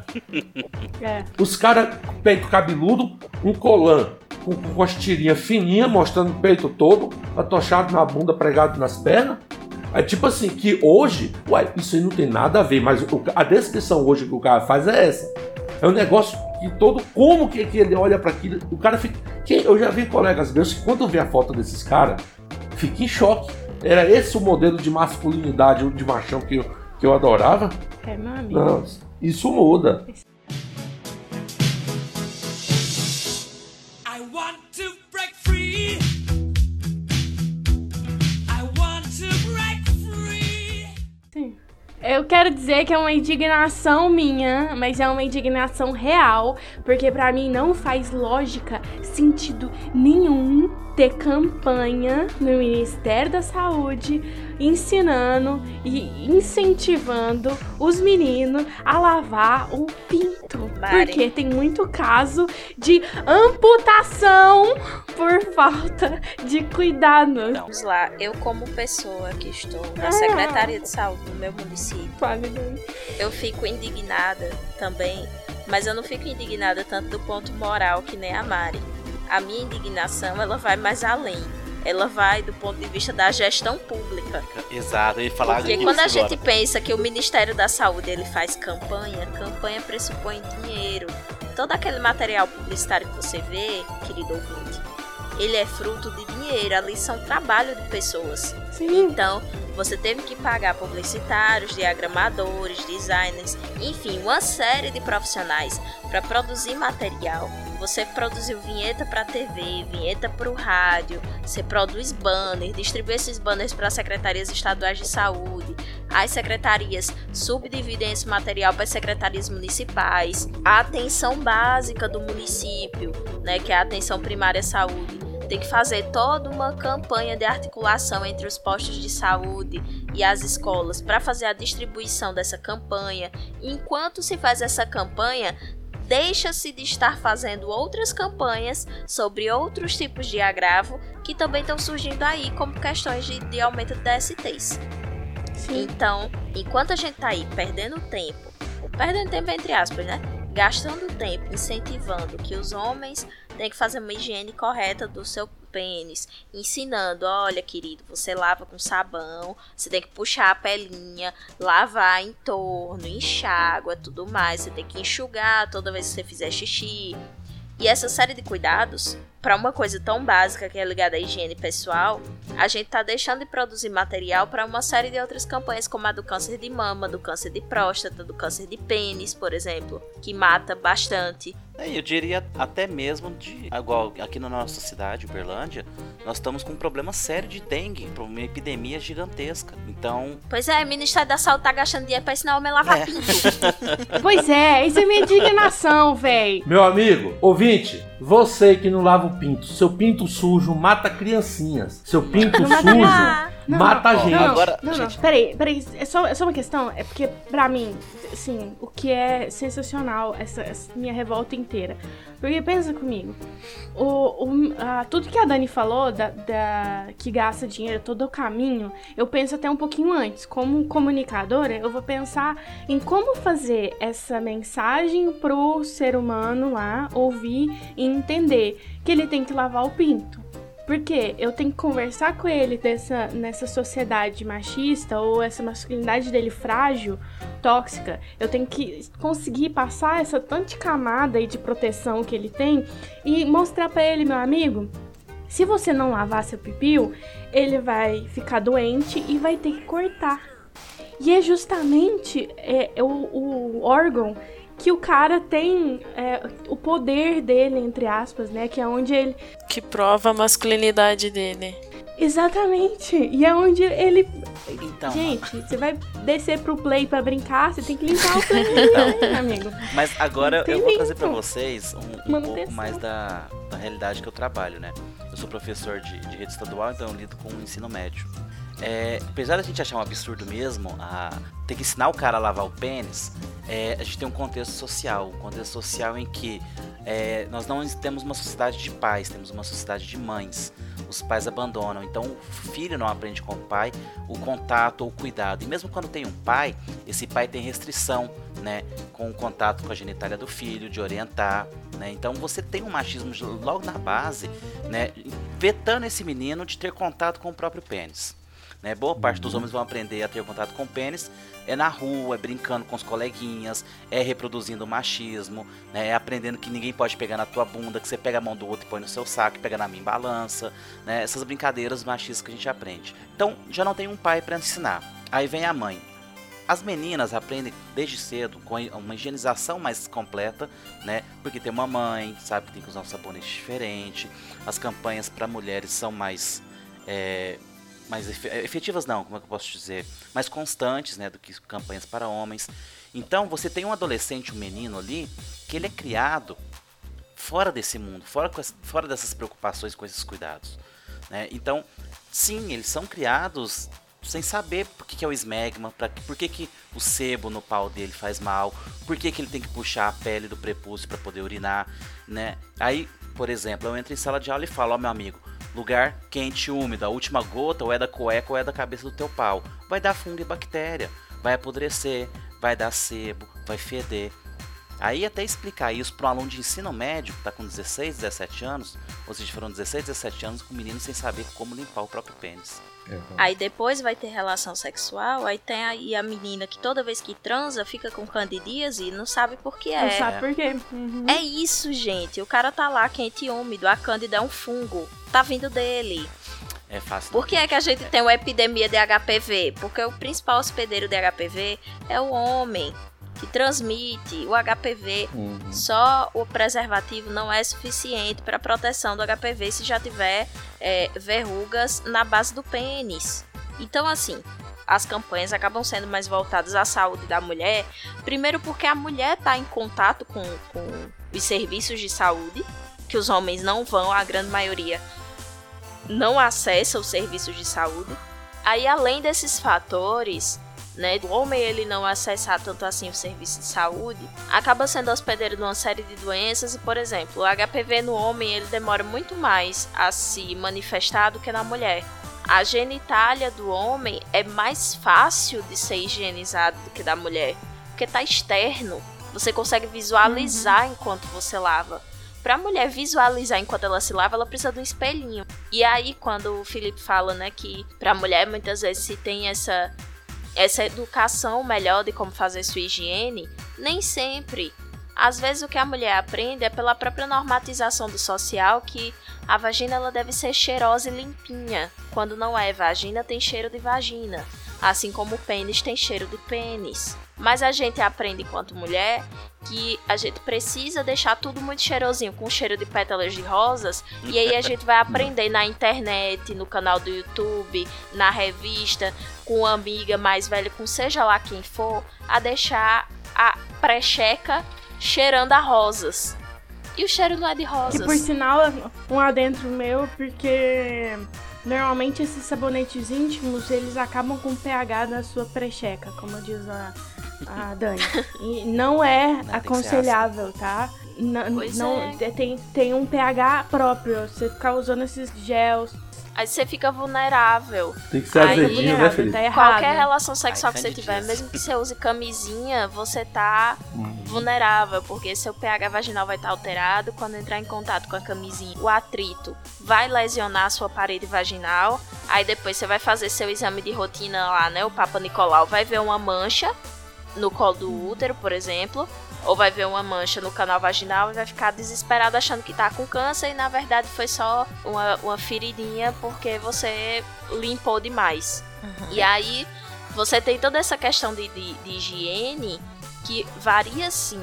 É. Os caras, peito cabeludo, um colã com, com as tirinhas fininhas, mostrando o peito todo, atochado na bunda, pregado nas pernas. É tipo assim, que hoje, uai, isso aí não tem nada a ver, mas o, a descrição hoje que o cara faz é essa. É um negócio que todo, como que, que ele olha para aquilo, o cara fica... Que, eu já vi colegas meus que quando vê a foto desses caras, fica em choque. Era esse o modelo de masculinidade, de machão que eu, que eu adorava. É, meu amigo. Não, isso muda. I want to break free. I want to break free. Sim. Eu quero dizer que é uma indignação minha, mas é uma indignação real, porque pra mim não faz lógica, sentido nenhum ter campanha no Ministério da Saúde ensinando e incentivando os meninos a lavar o pinto. Mari. Porque tem muito caso de amputação por falta de cuidado. Vamos lá, eu como pessoa que estou na Ah. Secretaria de Saúde do meu município, Fale bem. eu fico indignada também, mas eu não fico indignada tanto do ponto moral que nem a Mari. A minha indignação, ela vai mais além. Ela vai do ponto de vista da gestão pública. Exato, eu ia falar Porque isso quando a agora. gente pensa que o Ministério da Saúde ele faz campanha, campanha pressupõe dinheiro. Todo aquele material publicitário que você vê, querido ouvinte, ele é fruto de dinheiro. Ali são trabalho de pessoas. Sim. Então, Você teve que pagar publicitários, diagramadores, designers, enfim, uma série de profissionais para produzir material. Você produziu vinheta para a T V, vinheta para o rádio, você produz banners, distribui esses banners para as secretarias estaduais de saúde. As secretarias subdividem esse material para as secretarias municipais. A atenção básica do município, né, que é a atenção primária à saúde, tem que fazer toda uma campanha de articulação entre os postos de saúde e as escolas para fazer a distribuição dessa campanha. Enquanto se faz essa campanha, deixa-se de estar fazendo outras campanhas sobre outros tipos de agravo que também estão surgindo aí como questões de, de aumento de D S Ts. Sim. Então, enquanto a gente tá aí perdendo tempo, perdendo tempo entre aspas, né? Gastando tempo incentivando que os homens têm que fazer uma higiene correta do seu pênis, ensinando, olha querido, você lava com sabão, você tem que puxar a pelinha, lavar em torno, enxágua, tudo mais, você tem que enxugar toda vez que você fizer xixi. E essa série de cuidados, para uma coisa tão básica que é ligada à higiene pessoal, a gente tá deixando de produzir material para uma série de outras campanhas, como a do câncer de mama, do câncer de próstata, do câncer de pênis, por exemplo, que mata bastante. É, eu diria até mesmo de, igual aqui na nossa cidade, Uberlândia, nós estamos com um problema sério de dengue, uma epidemia gigantesca. Então, pois é, o Ministério da Saúde tá gastando dinheiro pra ensinar o homem a lavar É. pinto. Pois é, isso é minha indignação, véi. Meu amigo, ouvinte, você que não lava o pinto, seu pinto sujo mata criancinhas. Seu pinto Não mata sujo criança. Não, mata não, gente. Não, não, Agora, não, não, gente- peraí, peraí, é só, é só uma questão, é porque pra mim, assim, o que é sensacional, essa, essa minha revolta inteira, porque pensa comigo, o, o, a, tudo que a Dani falou, da, da, que gasta dinheiro todo o caminho, eu penso até um pouquinho antes, como comunicadora, eu vou pensar em como fazer essa mensagem pro ser humano lá ouvir e entender que ele tem que lavar o pinto. Porque eu tenho que conversar com ele dessa, nessa sociedade machista ou essa masculinidade dele frágil, tóxica. Eu tenho que conseguir passar essa tanta camada aí de proteção que ele tem e mostrar pra ele, meu amigo, se você não lavar seu pipiu, ele vai ficar doente e vai ter que cortar. E é justamente é, o, o órgão que o cara tem é, o poder dele, entre aspas, né? Que é onde ele... Que prova a masculinidade dele. Exatamente. E é onde ele... Então, Gente, você vai descer pro play pra brincar, você tem que limpar o play, né, amigo? mas agora Não tem eu vou nem trazer pra como. vocês um, um pouco Manutenção. mais da, da realidade que eu trabalho, né? Eu sou professor de, de rede estadual, então eu lido com o ensino médio. É, apesar da gente achar um absurdo mesmo a ter que ensinar o cara a lavar o pênis, é, a gente tem um contexto social, um contexto social em que é, nós não temos uma sociedade de pais, temos uma sociedade de mães. Os pais abandonam, então o filho não aprende com o pai o contato ou o cuidado. E mesmo quando tem um pai, esse pai tem restrição, né, com o contato com a genitália do filho, de orientar, né? Então você tem um machismo logo na base, né, vetando esse menino de ter contato com o próprio pênis. Né? Boa parte dos homens vão aprender a ter contato com o pênis é na rua, é brincando com os coleguinhas, é reproduzindo o machismo, né? É aprendendo que ninguém pode pegar na tua bunda, que você pega a mão do outro e põe no seu saco, e pega na minha e balança, né? Essas brincadeiras machistas que a gente aprende. Então já não tem um pai para ensinar. Aí vem a mãe. As meninas aprendem desde cedo com uma higienização mais completa, né? Porque tem uma mãe, sabe que tem que usar um sabonete diferente. As campanhas para mulheres são mais... É, mais efetivas não, como é que eu posso dizer, mais constantes, né, do que campanhas para homens. Então você tem um adolescente, um menino ali, que ele é criado fora desse mundo, fora, fora dessas preocupações com esses cuidados, né? Então, sim, eles são criados sem saber por que, que é o esmegma, pra, por que, que o sebo no pau dele faz mal, por que, que ele tem que puxar a pele do prepúcio para poder urinar, né? Aí, por exemplo, eu entro em sala de aula e falo, ó, meu amigo, lugar quente e úmido, a última gota ou é da cueca ou é da cabeça do teu pau. Vai dar fungo e bactéria, vai apodrecer, vai dar sebo, vai feder. Aí até explicar isso para um aluno de ensino médio que está com dezesseis, dezessete anos, ou seja, foram dezesseis, dezessete anos com um menino sem saber como limpar o próprio pênis. Aí depois vai ter relação sexual, aí tem aí a menina que toda vez que transa fica com candidíase e não sabe por que Não é. sabe por quê. Uhum. É isso, gente. O cara tá lá quente e úmido, a cândida é um fungo. Tá vindo dele. É fácil. Por que é que a gente tem uma epidemia de H P V? Porque o principal hospedeiro de H P V é o homem, que transmite o H P V. Uhum. Só o preservativo não é suficiente para proteção do H P V se já tiver é, verrugas na base do pênis. Então, assim, as campanhas acabam sendo mais voltadas à saúde da mulher. Primeiro porque a mulher está em contato com, com os serviços de saúde, que os homens não vão, a grande maioria não acessa os serviços de saúde. Aí, além desses fatores, né, o homem ele não acessar tanto assim o serviço de saúde, acaba sendo hospedeiro de uma série de doenças. E, por exemplo, o H P V no homem ele demora muito mais a se manifestar do que na mulher. A genitália do homem é mais fácil de ser higienizada do que da mulher, porque tá externo, você consegue visualizar uhum. enquanto você lava. Pra mulher visualizar enquanto ela se lava, ela precisa de um espelhinho. E aí, quando o Felipe fala, né, que pra mulher muitas vezes se tem essa, essa educação melhor de como fazer sua higiene, nem sempre. Às vezes o que a mulher aprende é pela própria normatização do social, que a vagina ela deve ser cheirosa e limpinha. Quando não é vagina, tem cheiro de vagina. Assim como o pênis tem cheiro de pênis. Mas a gente aprende enquanto mulher que a gente precisa deixar tudo muito cheirosinho, com cheiro de pétalas de rosas. E aí a gente vai aprender na internet, no canal do YouTube, na revista, com uma amiga mais velha, com seja lá quem for, a deixar a precheca cheirando a rosas. E o cheiro não é de rosas. Que por sinal, um adentro meu, porque normalmente esses sabonetes íntimos, eles acabam com o pH da sua precheca, como diz a, a Dani. E não é não, aconselhável, tá? N- pois não, é. tem, tem um pH próprio, você ficar usando esses gels. Aí você fica vulnerável. Tem que ser Aí, azedinho, né, Felipe? Tá errado. Qualquer relação sexual Ai, que você tiver, candidíase. mesmo que você use camisinha, você tá Hum. vulnerável, porque seu pH vaginal vai estar alterado. Quando entrar em contato com a camisinha, o atrito vai lesionar a sua parede vaginal. Aí depois você vai fazer seu exame de rotina lá, né? O Papa Nicolau vai ver uma mancha no colo do útero, por exemplo. Ou vai ver uma mancha no canal vaginal e vai ficar desesperado achando que tá com câncer. E na verdade foi só uma, uma feridinha porque você limpou demais. Uhum. E aí você tem toda essa questão de, de, de higiene que varia sim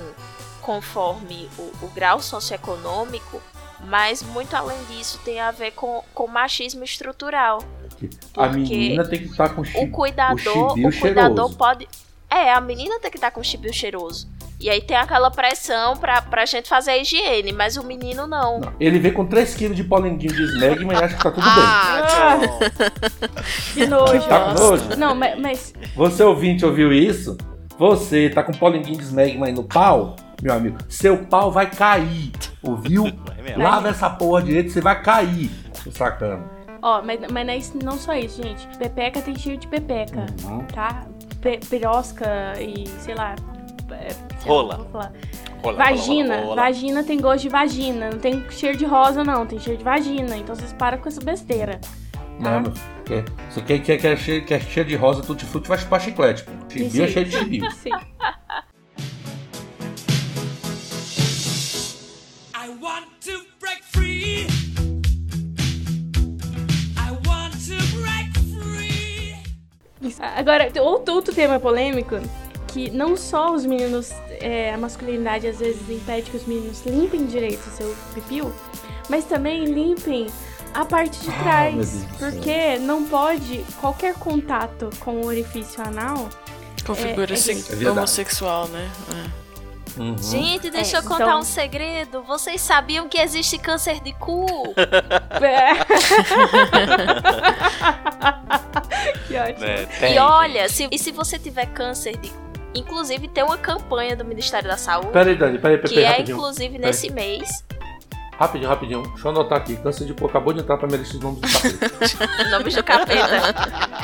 conforme o, o grau socioeconômico. Mas muito além disso tem a ver com, com machismo estrutural. A menina tem que estar com chi- O cuidador, o chibio o cuidador cheiroso. pode... É, a menina tem que estar com o chibio cheiroso. E aí tem aquela pressão pra, pra gente fazer a higiene, mas o menino não. Não, ele vem com três quilos de polenguinho de smegma e acha que tá tudo Ah, bem. Que nojo. Tá com nojo? Não, mas, mas Você ouvinte ouviu isso? Você tá com polenguinho de smegma aí no pau? Meu amigo, seu pau vai cair, ouviu? Vai mesmo. Lava essa porra direito, você vai cair. Tô sacando. Ó, mas, mas não, é isso, não só isso, gente. Pepeca tem cheiro de pepeca, Uhum. tá? Pe- pirosca e, sei lá... é, sei lá, Rola. vou falar. Rola, Vagina. rola, rola. Vagina tem gosto de vagina. Não tem cheiro de rosa, não. Tem cheiro de vagina. Então vocês param com essa besteira. Não, meu filho, quer- você quer, quer, quer, cheio, quer cheio de rosa, tutti-frutti, vai chupar chiclete. Pô. Chibio é Sim. cheio de chibio. Sim. I want to break free. I want to break free. Agora, outro, outro tema polêmico, que não só os meninos, é, a masculinidade às vezes impede que os meninos limpem direito o seu pipiu, mas também limpem a parte de Ah, trás, meu Deus do céu. porque não pode qualquer contato com o orifício anal. Configura É, é se- isso. É verdade. homossexual, né? É. Uhum. Gente, deixa É, eu contar então- um segredo. Vocês sabiam que existe câncer de cu? Que ótimo. É, tem, e olha, gente. se, e se você tiver câncer de... Inclusive, tem uma campanha do Ministério da Saúde, Peraí, Dani, peraí, peraí, que é, rapidinho. inclusive, Peraí. nesse mês. Rapidinho, rapidinho. Deixa eu anotar aqui. Câncer de pô, acabou de entrar pra minha lista de nomes do capeta. Nomes do capeta.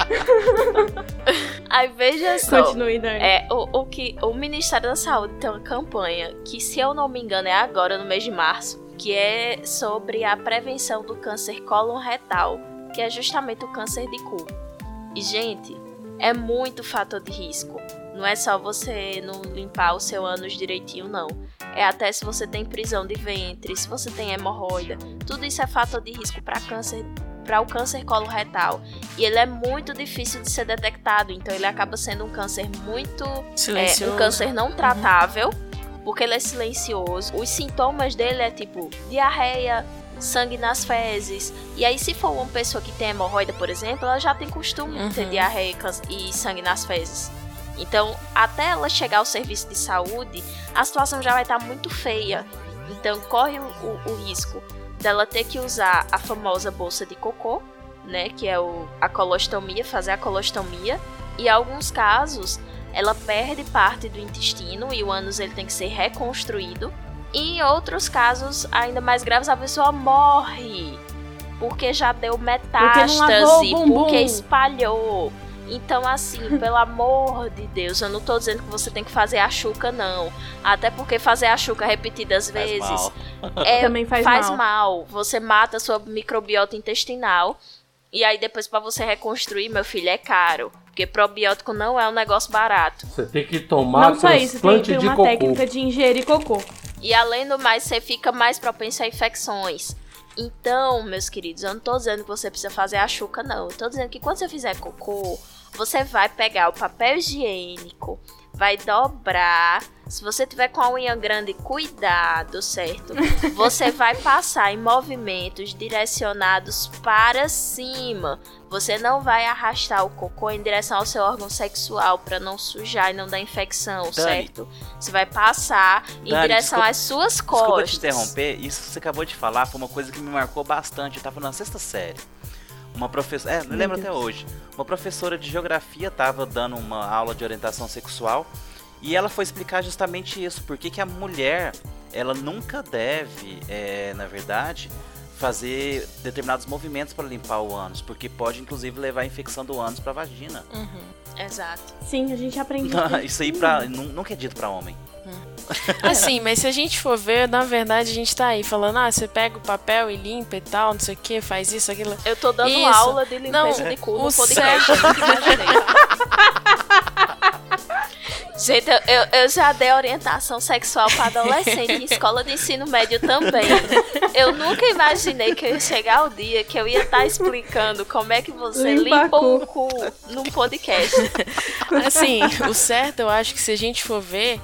Aí, veja só. Continue, Dani. É, o, o, que, o Ministério da Saúde tem uma campanha que, se eu não me engano, é agora, no mês de março, que é sobre a prevenção do câncer cólon retal, que é justamente o câncer de cu. E, gente, é muito fator de risco. Não é só você não limpar o seu ânus direitinho, não. É até se você tem prisão de ventre, se você tem hemorroida. Tudo isso é fator de risco para câncer, para o câncer coloretal. E ele é muito difícil de ser detectado, então ele acaba sendo um câncer muito... Silencioso. É, um câncer não tratável, uhum. porque ele é silencioso. Os sintomas dele é tipo diarreia, sangue nas fezes. E aí, se for uma pessoa que tem hemorroida, por exemplo, ela já tem costume uhum. de ter diarreia e sangue nas fezes. Então, até ela chegar ao serviço de saúde, a situação já vai estar muito feia. Então, corre o, o, o risco dela ter que usar a famosa bolsa de cocô, né, que é o, a colostomia, fazer a colostomia. E em alguns casos, ela perde parte do intestino e o ânus ele tem que ser reconstruído. E em outros casos, ainda mais graves, a pessoa morre porque já deu metástase, porque, porque espalhou. Então, assim, pelo amor de Deus, eu não tô dizendo que você tem que fazer a chuca, não. Até porque fazer a chuca repetidas faz vezes mal. É, também faz, faz mal. mal. Você mata a sua microbiota intestinal. E aí, depois, pra você reconstruir, meu filho, é caro. Porque probiótico não é um negócio barato. Você tem que tomar não só isso, tem, tem uma cocô. técnica de ingerir cocô. E além do mais, você fica mais propenso a infecções. Então, meus queridos, eu não tô dizendo que você precisa fazer a chuca, não. Eu tô dizendo que quando você fizer cocô, você vai pegar o papel higiênico, vai dobrar. Se você tiver com a unha grande, cuidado, certo? Você vai passar em movimentos direcionados para cima. Você não vai arrastar o cocô em direção ao seu órgão sexual para não sujar e não dar infecção, Dani, certo? Você vai passar em Dani, direção desculpa, às suas costas. Desculpa te interromper, isso que você acabou de falar foi uma coisa que me marcou bastante. Eu tava na sexta série. Uma professora, é, eu lembro até hoje. Uma professora de geografia estava dando uma aula de orientação sexual e ela foi explicar justamente isso, porque que a mulher, ela nunca deve, é, na verdade, fazer determinados movimentos para limpar o ânus, porque pode inclusive levar a infecção do ânus para a vagina. Uhum, exato. Sim, a gente aprende. Não, isso aí pra, nunca é dito para homem. Assim, mas se a gente for ver, na verdade a gente tá aí falando, ah, você pega o papel e limpa e tal, não sei o que, faz isso, aquilo. Eu tô dando isso. aula de limpeza não, de cu no o podcast. certo... Eu nunca imaginei. Gente, eu, eu, eu já dei orientação sexual para adolescente em escola de ensino médio também. Eu nunca imaginei que eu ia chegar ao dia que eu ia estar explicando como é que você Limpa limpa cu. o cu num podcast. Assim, o certo eu acho que se a gente for ver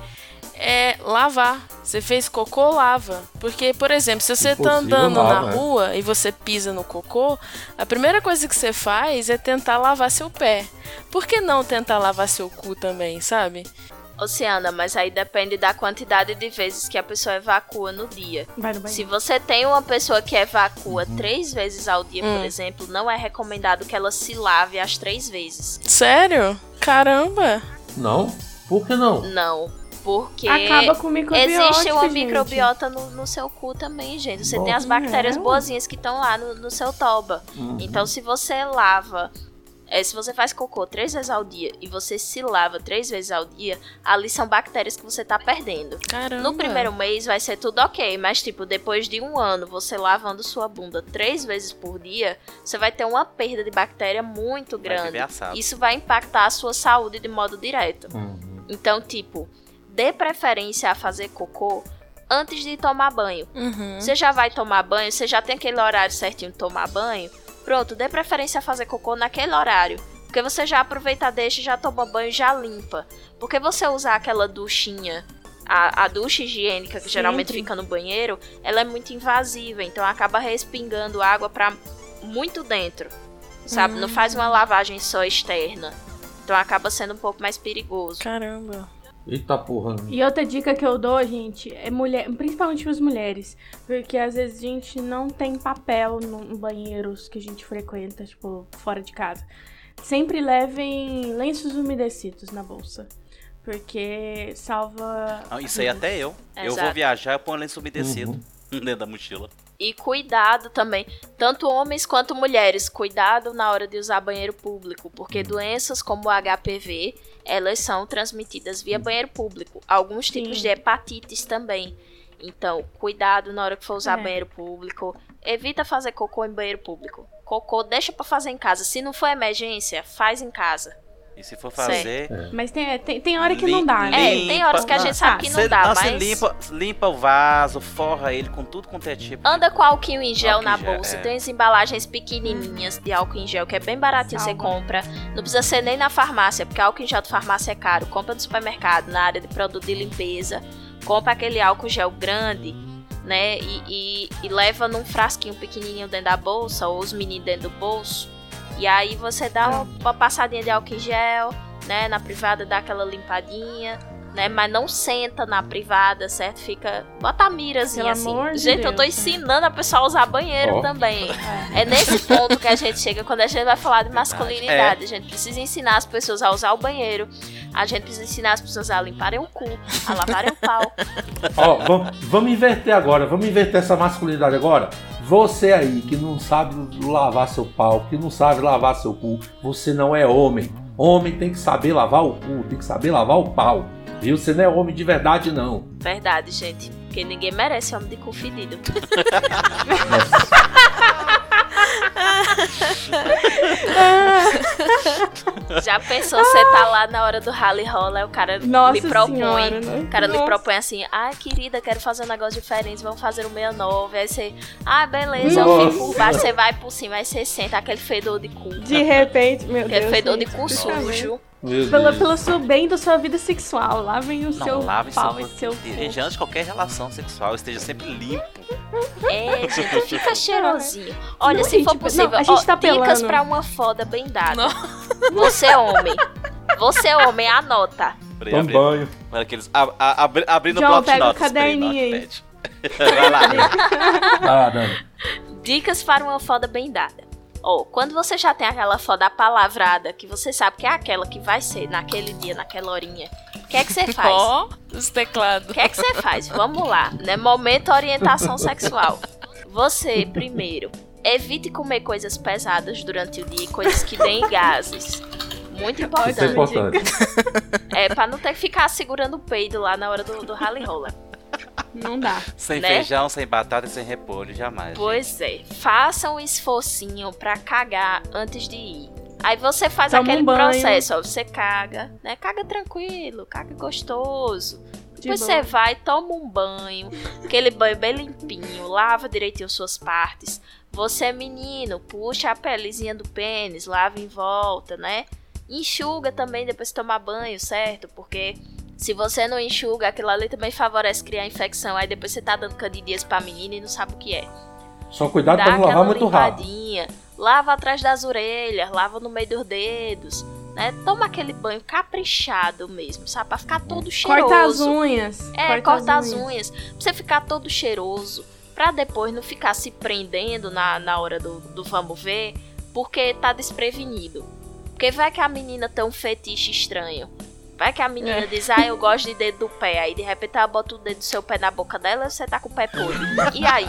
é lavar. Você fez cocô, lava. Porque, por exemplo, se você tá andando lava, na né? rua e você pisa no cocô, a primeira coisa que você faz é tentar lavar seu pé. Por que não tentar lavar seu cu também, sabe? Oceana, mas aí depende da quantidade de vezes que a pessoa evacua no dia. Vai no banheiro. Se você tem uma pessoa que evacua Uhum. três vezes ao dia, Hum. por exemplo, não é recomendado que ela se lave as três vezes. Sério? Caramba! Não? Por que não? Não. Porque Acaba com o microbiota, existe uma gente. microbiota no, no seu cu também, gente. Você Bom. tem as bactérias É. boazinhas que estão lá no, no seu toba. Uhum. Então, se você lava, é, se você faz cocô três vezes ao dia e você se lava três vezes ao dia, ali são bactérias que você tá perdendo. Caramba! No primeiro mês vai ser tudo ok, mas tipo, depois de um ano você lavando sua bunda três vezes por dia, você vai ter uma perda de bactéria muito Vai grande. viver assado. Isso vai impactar a sua saúde de modo direto. Uhum. Então, tipo, dê preferência a fazer cocô antes de tomar banho. Uhum. Você já vai tomar banho, você já tem aquele horário certinho de tomar banho, pronto, dê preferência a fazer cocô naquele horário. Porque você já aproveita, deixa, já toma banho, já limpa. Porque você usar aquela duchinha, a, a ducha higiênica que geralmente Sempre. fica no banheiro, ela é muito invasiva, então acaba respingando água pra muito dentro, sabe? Hum. Não faz uma lavagem só externa. Então acaba sendo um pouco mais perigoso. Caramba! Eita porra. E outra dica que eu dou, gente, é mulher, principalmente para as mulheres, porque às vezes a gente não tem papel no em banheiros que a gente frequenta, tipo, fora de casa. Sempre levem lenços umedecidos na bolsa, porque salva... Ah, isso aí até eu. Eu Exato. vou viajar, eu ponho lenço umedecido Uhum. dentro da mochila. E cuidado também, tanto homens quanto mulheres, cuidado na hora de usar banheiro público, porque doenças como o H P V, elas são transmitidas via banheiro público. Alguns tipos Sim. de hepatites também. Então, cuidado na hora que for usar É. banheiro público. Evita fazer cocô em banheiro público. Cocô deixa pra fazer em casa. Se não for emergência, faz em casa. E se for fazer... É. Mas tem, tem, tem hora que não dá, É, né? Limpa. tem horas que a gente sabe que não Cê, dá, não, cê mas... limpa, limpa o vaso, forra ele com tudo quanto é tipo. Anda com álcool em gel Álcool em na gel, bolsa. é. Tem as embalagens pequenininhas de álcool em gel, que é bem baratinho, você Salva. compra. Não precisa ser nem na farmácia, porque álcool em gel de farmácia é caro. Compra no supermercado, na área de produto de limpeza. Compra aquele álcool gel grande, né? E, e, e leva num frasquinho pequenininho dentro da bolsa, ou os meninos dentro do bolso. E aí você dá uma, uma passadinha de álcool em gel, né? Na privada dá aquela limpadinha, né? Mas não senta na privada, certo? Fica... Bota a mirazinha Pelo assim. amor de Gente, eu tô Deus, né? ensinando a pessoa a usar banheiro Ó. também. É nesse ponto que a gente chega quando a gente vai falar de masculinidade. É. A gente precisa ensinar as pessoas a usar o banheiro. A gente precisa ensinar as pessoas a limparem o cu, a lavarem o pau. Ó, vamos, vamos inverter agora, vamos inverter essa masculinidade agora. Você aí que não sabe lavar seu pau, que não sabe lavar seu cu, você não é homem. Homem tem que saber lavar o cu, tem que saber lavar o pau. Viu? Você não é homem de verdade, não. Verdade, gente. Porque ninguém merece homem de cu fedido. Já pensou, você tá lá na hora do rally rola, o cara Nossa lhe propõe. senhora, né? O cara lhe Nossa. propõe assim, ah, querida, quero fazer um negócio diferente, vamos fazer o sessenta e nove. Aí você, ah, beleza, eu Nossa. fico por baixo, você vai por cima, aí você senta aquele fedor de cu. De repente, meu Aquele Deus. fedor de gente, cu deixa eu ver. sujo. Meu Pelo, Deus. pelo seu bem da sua vida sexual. Lavem o Não, seu lave pau seu e seu corpo. cu. Gente, antes de qualquer relação sexual, esteja sempre limpo. É, gente, fica cheirosinho. Olha, Não, se for gente, possível, não, a gente ó, tá dicas apelando. pra uma foda bem dada. Você é homem. Você é homem, anota. Peraí, Toma abri- banho. Olha aqueles. a- a- abri- Abrindo o John, bloco de pega o notas. peraí, caderninho aí. notepad. Vai lá. Ah, Dani. Dicas para uma foda bem dada. Ó, quando você já tem aquela foda apalavrada, que você sabe que é aquela que vai ser naquele dia, naquela horinha, o que é que você faz? Ó, os teclados. O que é que você faz? Vamos lá, né? Momento orientação sexual. Você, primeiro, evite comer coisas pesadas durante o dia e coisas que deem gases. Muito Isso é importante. importante. É, pra não ter que ficar segurando o peido lá na hora do, do rally rola. Não dá. Sem Né? feijão, sem batata e sem repolho, jamais. Pois é, faça um esforcinho pra cagar antes de ir. Aí você faz Toma aquele um banho. processo, ó, você caga, né? Caga tranquilo, caga gostoso. Depois De você boa. vai, toma um banho, aquele banho bem limpinho, lava direitinho suas partes. Você é menino, puxa a pelezinha do pênis, lava em volta, né? Enxuga também depois de tomar banho, certo? Porque se você não enxuga, aquilo ali também favorece criar infecção. Aí depois você tá dando candidíase pra menina e não sabe o que é. Só cuidado Dá pra não lavar aquela muito rápido. limpadinha, lava atrás das orelhas, lava no meio dos dedos, né? Toma aquele banho caprichado mesmo, sabe? Pra ficar todo cheiroso. Corta as unhas. É, corta as unhas. Pra você ficar todo cheiroso. Pra depois não ficar se prendendo na, na hora do, do vamos ver, porque tá desprevenido. Porque vai que a menina tem um fetiche estranho. Vai que a menina É. diz, ah, eu gosto de dedo do pé. Aí de repente ela bota o dedo do seu pé na boca dela e você tá com o pé podre. E aí?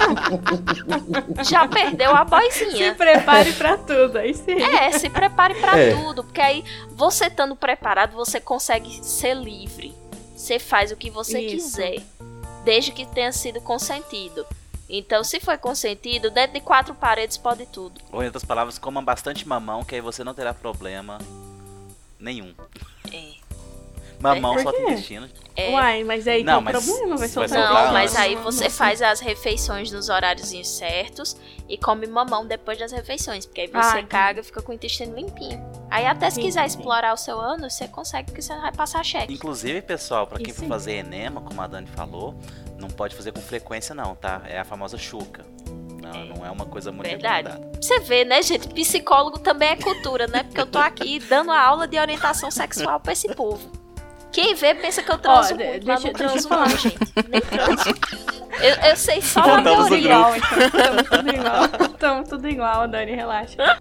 Já perdeu a Se boizinha. prepare pra tudo, aí sim. É, se prepare pra É. tudo. Porque aí, você estando preparado, você consegue ser livre. Você faz o que você Isso. quiser. Desde que tenha sido consentido. Então, se foi consentido, dentro de quatro paredes pode tudo. Ou em outras palavras, coma bastante mamão, que aí você não terá problema nenhum. É. Mamão Por só tem quê? intestino. É. Uai, mas aí Não, qual o mas problema? Vai vai soltar soltar Não, antes. mas aí Não, você não. faz as refeições nos horáriozinhos certos e come mamão depois das refeições, porque aí Ah, você entendi. caga e fica com o intestino limpinho. Aí até se quiser Entendi. explorar o seu ânus, você consegue, porque você vai passar cheque. Inclusive, pessoal, pra quem Isso for sim. fazer enema, como a Dani falou, não pode fazer com frequência não, tá? É a famosa chuca. Não é, não é uma coisa muito Verdade. recomendada. Você vê, né, gente? Psicólogo também é cultura, né? Porque eu tô aqui dando a aula de orientação sexual pra esse povo. Quem vê pensa que eu transo Ó, de- muito, mas deixa- não transo deixa eu falar. não, gente. Nem transo. Eu, eu sei só a Voltamos ao teoria. Igual, então. Tamo tudo igual. Tamo tudo igual, Dani, relaxa.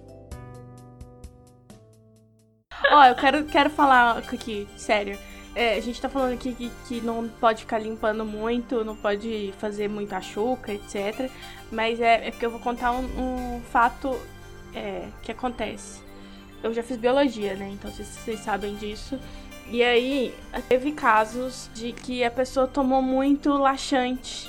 Ó, eu quero, quero falar aqui, sério. É, a gente tá falando aqui que, que não pode ficar limpando muito, não pode fazer muita chuca, etcétera. Mas é, é porque eu vou contar um, um fato é, que acontece. Eu já fiz biologia, né? Então vocês, vocês sabem disso. E aí, teve casos de que a pessoa tomou muito laxante,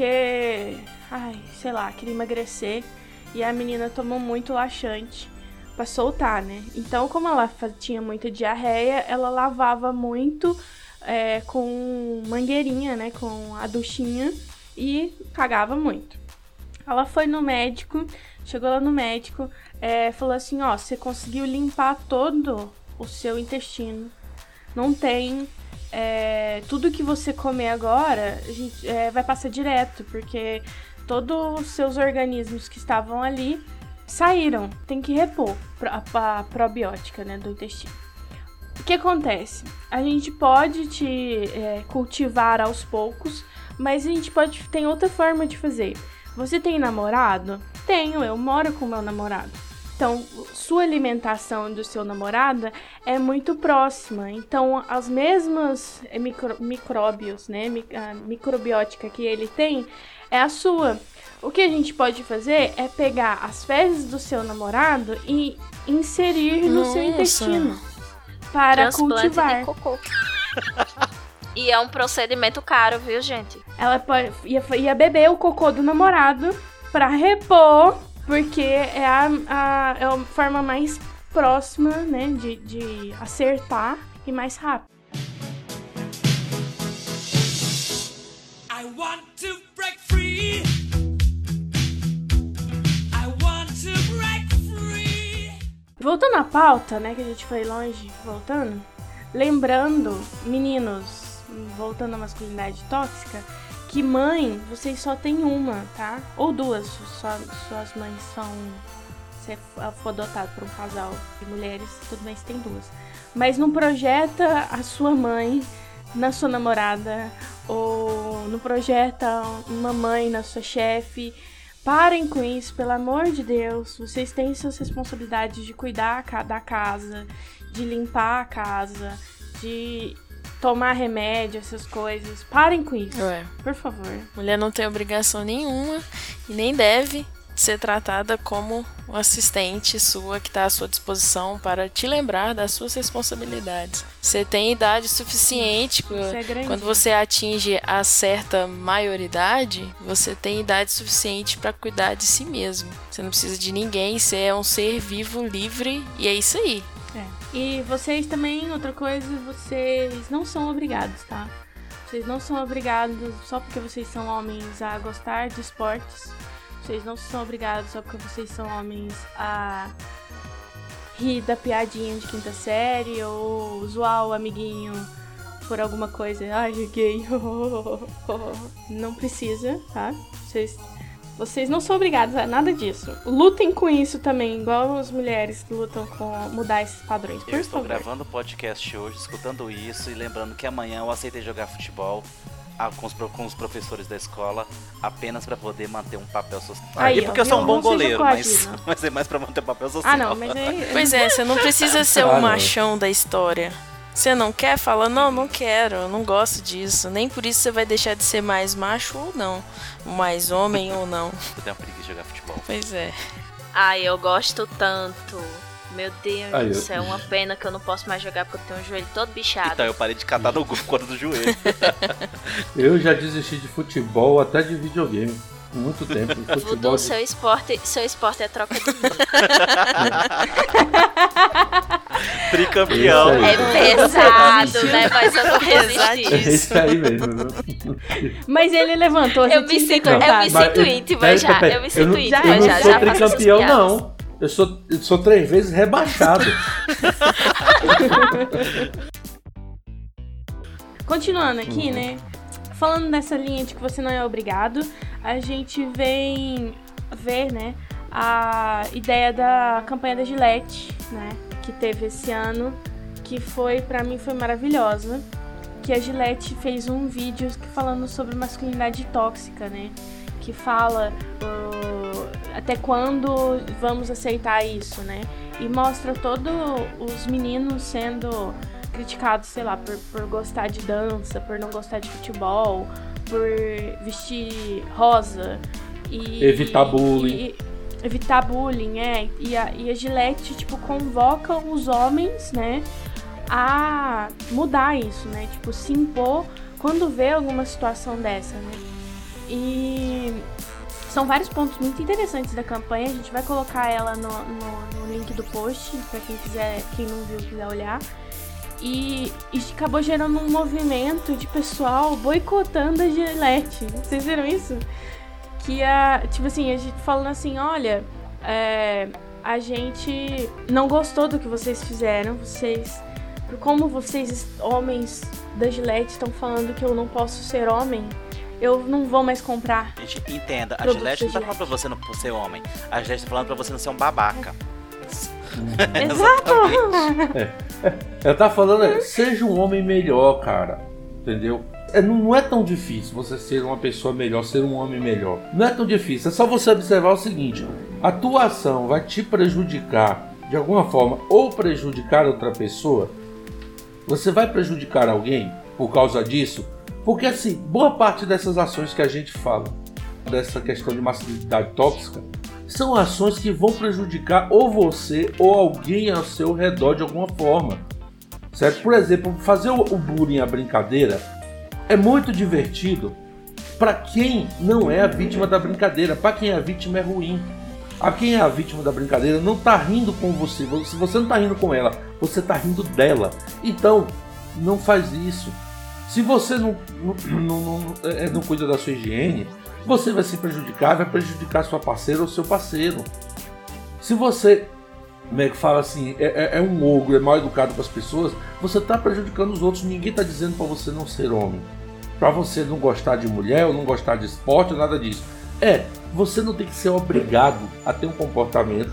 porque, ai, sei lá, queria emagrecer. E a menina tomou muito laxante. pra soltar, né? Então, como ela fa- tinha muita diarreia, ela lavava muito é, com mangueirinha, né? Com a duchinha e cagava muito. Ela foi no médico, chegou lá no médico, é, falou assim, ó, você conseguiu limpar todo o seu intestino. Não tem... É, tudo que você comer agora, a gente, é, vai passar direto, porque todos os seus organismos que estavam ali saíram. Tem que repor a, a probiótica, né, do intestino. O que acontece? A gente pode te é, cultivar aos poucos, mas a gente pode tem outra forma de fazer. Você tem namorado? Tenho, eu moro com meu namorado. Então, sua alimentação do seu namorado é muito próxima. Então, as mesmas micro, micróbios, né, a microbiótica que ele tem é a sua. O que a gente pode fazer é pegar as fezes do seu namorado e inserir no Nossa. seu intestino para Transplante cultivar. de cocô. E é um procedimento caro, viu, gente? Ela pode, ia, ia beber o cocô do namorado para repor, porque é a, a, é a forma mais próxima, né, de, de acertar e mais rápido. I want to break free. I want to break free. Voltando à pauta, né, que a gente foi longe, voltando, lembrando, meninos, voltando à masculinidade tóxica, que mãe, vocês só tem uma, tá? Ou duas, sua, suas mães são... Se for adotado por um casal de mulheres, tudo bem se tem duas. Mas não projeta a sua mãe na sua namorada, ou não projeta uma mãe na sua chefe. Parem com isso, pelo amor de Deus. Vocês têm suas responsabilidades de cuidar da casa, de limpar a casa, de... tomar remédio, essas coisas. Parem com isso, Ué. por favor. Mulher não tem obrigação nenhuma e nem deve ser tratada como um assistente sua que está à sua disposição para te lembrar das suas responsabilidades. Você tem idade suficiente, é grande. Quando você atinge a certa maioridade, você tem idade suficiente para cuidar de si mesmo. Você não precisa de ninguém, você é um ser vivo, livre, e é isso aí. É. E vocês também, outra coisa, vocês não são obrigados, tá? Vocês não são obrigados só porque vocês são homens a gostar de esportes. Vocês não são obrigados só porque vocês são homens a rir da piadinha de quinta série ou zoar o amiguinho por alguma coisa. Ai, gay. Não precisa, tá? Vocês... Vocês não são obrigados a nada disso. Lutem com isso também, igual as mulheres lutam com mudar esses padrões, por Eu estou favor. gravando o podcast hoje, escutando isso e lembrando que amanhã eu aceitei jogar futebol ah, com, os, pro- com os professores da escola apenas para poder manter um papel social. Aí, e porque ó, eu sou um viu? bom Não seja goleiro, mas, coagido. mas é mais para manter o papel social. Ah, não, mas aí... Pois é, você não precisa ser Ah, o não. machão da história. Você não quer? Fala, não, não quero, eu não gosto disso. Nem por isso você vai deixar de ser mais macho ou não. Mais homem ou não. Eu tenho uma preguiça de jogar futebol. Pois é. Ai, eu gosto tanto. Meu Deus Ai, do eu- céu, é uma pena que eu não posso mais jogar porque eu tenho o joelho todo bichado. Então eu parei de catar no gol por conta do joelho. Eu já desisti de futebol, até de videogame. Muito tempo. Futebol Voodoo, de... seu esporte, seu esporte é troca de mim. Tricampeão. Isso aí. É pesado, né? Mas eu não resisti. É isso aí mesmo. viu? Mas ele levantou, Eu você me tinha que sinto- eu cortar. me sinto íntima pera, já, pera, eu me sinto não- íntima eu não já, sou já faço essas tricampeão, piadas. não. Eu sou, eu sou três vezes rebaixado. Continuando aqui, Uhum. né? Falando dessa linha de que você não é obrigado, a gente vem ver, né, a ideia da campanha da Gillette, né, que teve esse ano, que foi, pra mim, foi maravilhosa. Que a Gillette fez um vídeo falando sobre masculinidade tóxica, né? Que fala uh, até quando vamos aceitar isso, né? E mostra todos os meninos sendo criticados, sei lá, por, por gostar de dança, por não gostar de futebol, por vestir rosa. E, Evitar e- bullying. e- evitar bullying, é. E a, e a Gillette, tipo, convoca os homens, né, a mudar isso, né? Tipo, se impor quando vê alguma situação dessa, né? E São vários pontos muito interessantes da campanha. A gente vai colocar ela no, no, no link do post, pra quem quiser, quem não viu, quiser olhar. E, e acabou gerando um movimento de pessoal boicotando a Gillette. Vocês viram isso? Que a, tipo assim, a gente falando assim, olha, é, a gente não gostou do que vocês fizeram. Vocês, como vocês, homens da Gillette, estão falando que eu não posso ser homem, eu não vou mais comprar. A gente entenda, a Gillette não tá falando pra você não ser homem. A Gillette tá falando pra você não ser um babaca. Exato! É. Ela tá falando, é, seja um homem melhor, cara. Entendeu? É, não é tão difícil você ser uma pessoa melhor, ser um homem melhor. Não é tão difícil, é só você observar o seguinte: a tua ação vai te prejudicar de alguma forma ou prejudicar outra pessoa. Você vai prejudicar alguém por causa disso? Porque assim, boa parte dessas ações que a gente fala, dessa questão de masculinidade tóxica, são ações que vão prejudicar ou você ou alguém ao seu redor de alguma forma, certo? Por exemplo, fazer o bullying, a brincadeira, é muito divertido para quem não é a vítima da brincadeira. Para quem é a vítima é ruim. A quem é a vítima da brincadeira não tá rindo com você. Se você não tá rindo com ela, você tá rindo dela. Então, não faz isso. Se você não, não, não, não, é, não cuida da sua higiene, você vai se prejudicar, vai prejudicar sua parceira ou seu parceiro. Se você, como é que fala assim, é, é, é um ogro, é mal educado com as pessoas, você está prejudicando os outros. Ninguém está dizendo para você não ser homem, para você não gostar de mulher ou não gostar de esporte ou nada disso. É, você não tem que ser obrigado a ter um comportamento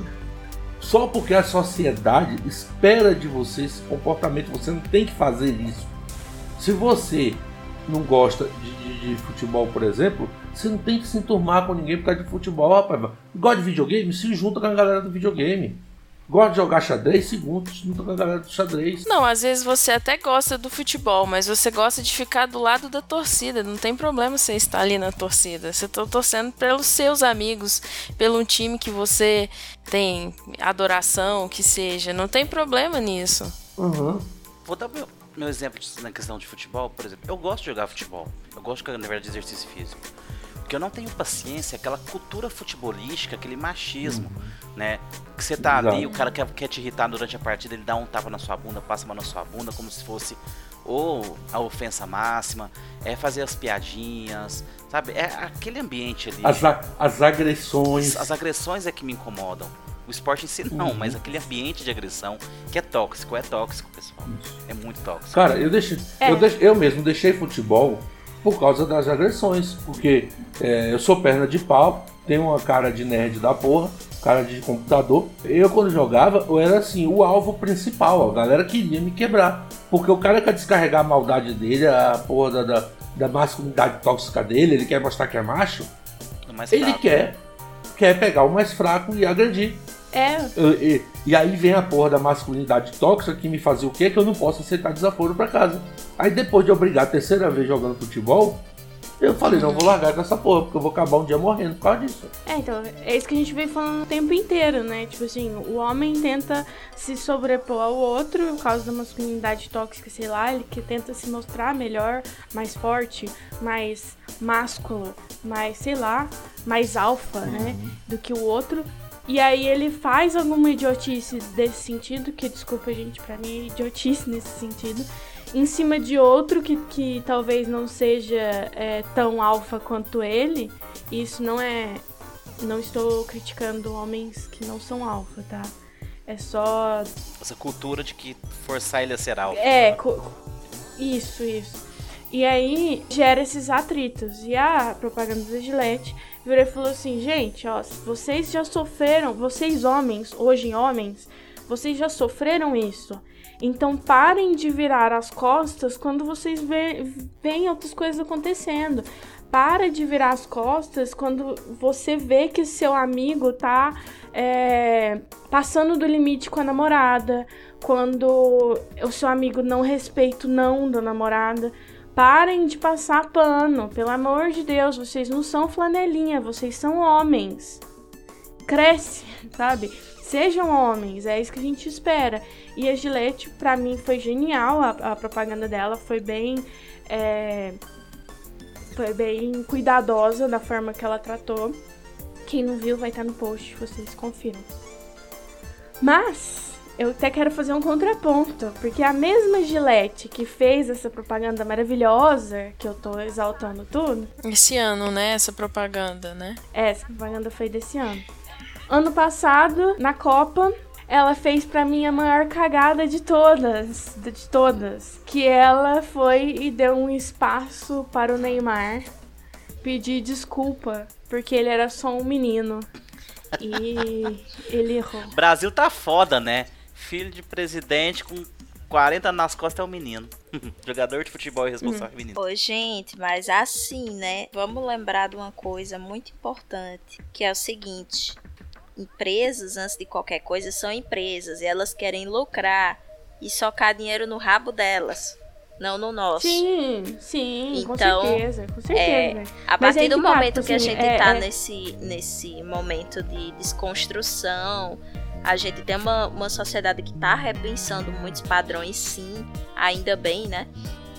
só porque a sociedade espera de você esse comportamento. Você não tem que fazer isso. Se você não gosta de, de, de futebol, por exemplo, você não tem que se enturmar com ninguém por causa de futebol, rapaz. Gosta de videogame? Se junta com a galera do videogame. Gosta de jogar xadrez? Se junta com a galera do xadrez. Não, às vezes você até gosta do futebol, mas você gosta de ficar do lado da torcida. Não tem problema você estar ali na torcida. Você está torcendo pelos seus amigos, pelo um time que você tem adoração, que seja. Não tem problema nisso. Uhum. Vou dar meu, meu exemplo na questão de futebol, por exemplo. Eu gosto de jogar futebol. Eu gosto, na verdade, de exercício físico. Porque eu não tenho paciência, aquela cultura futebolística, aquele machismo, uhum. né? Que você tá Exato. ali, o cara quer, quer te irritar durante a partida, ele dá um tapa na sua bunda, passa a mão na sua bunda, como se fosse ou a ofensa máxima, é fazer as piadinhas, sabe? É aquele ambiente ali. As, a, as agressões. As, as agressões é que me incomodam. O esporte em si não, uhum. mas aquele ambiente de agressão que é tóxico, é tóxico, pessoal. É muito tóxico. Cara, eu, deixei, é. eu, deixei, eu mesmo deixei futebol por causa das agressões, porque é, eu sou perna de pau, tenho uma cara de nerd da porra, cara de computador. Eu, quando jogava, eu era assim, o alvo principal, a galera queria me quebrar, porque o cara quer descarregar a maldade dele, a porra da, da, da masculinidade tóxica dele, ele quer mostrar que é macho, ele fraco. quer, quer pegar o mais fraco e agredir. É. E, e, e aí vem a porra da masculinidade tóxica que me fazia o quê? Que eu não posso aceitar desaforo pra casa. Aí depois de eu brigar a terceira vez jogando futebol, eu falei, não, vou largar com essa porra, porque eu vou acabar um dia morrendo por causa disso. É, então, é isso que a gente vem falando o tempo inteiro, né? Tipo assim, o homem tenta se sobrepor ao outro por causa da masculinidade tóxica, sei lá, ele que tenta se mostrar melhor, mais forte, mais másculo, mais, sei lá, mais alfa, uhum. né? Do que o outro. E aí ele faz alguma idiotice desse sentido, que, desculpa, gente, pra mim é idiotice nesse sentido, em cima de outro que, que talvez não seja é, tão alfa quanto ele. E isso não é... Não estou criticando homens que não são alfa, tá? É só... Essa cultura de que forçar ele a ser alfa. É, co... isso, isso. E aí gera esses atritos. E a propaganda da Gillette virou e falou assim, gente, ó, vocês já sofreram, vocês homens, hoje homens, vocês já sofreram isso. Então parem de virar as costas quando vocês veem outras coisas acontecendo. Para de virar as costas quando você vê que seu amigo tá é, passando do limite com a namorada, quando o seu amigo não respeita o não da namorada. Parem de passar pano, pelo amor de Deus, vocês não são flanelinha, vocês são homens. Cresce, sabe? Sejam homens, é isso que a gente espera. E a Gillette, pra mim, foi genial, a, a propaganda dela foi bem, é, foi bem cuidadosa da forma que ela tratou. Quem não viu vai estar no post, vocês confiram. Mas eu até quero fazer um contraponto, porque a mesma Gillette que fez essa propaganda maravilhosa, que eu tô exaltando tudo... Esse ano, né? Essa propaganda, né? Essa propaganda foi desse ano. Ano passado, na Copa, ela fez pra mim a maior cagada de todas, de todas. Que ela foi e deu um espaço para o Neymar pedir desculpa, porque ele era só um menino. E ele errou. Brasil tá foda, né? Filho de presidente com quarenta nas costas é o menino. Jogador de futebol e responsável Hum. menino. Ô, gente, mas assim, né? Vamos lembrar de uma coisa muito importante, que é o seguinte. Empresas, antes de qualquer coisa, são empresas. E elas querem lucrar e socar dinheiro no rabo delas, não no nosso. Sim, sim, com Então, certeza, com certeza. É, né? a Mas partir aí do que tá, momento tipo que a assim, gente é- tá é- nesse, nesse momento de desconstrução, a gente tem uma, uma sociedade que tá repensando muitos padrões, sim, ainda bem, né?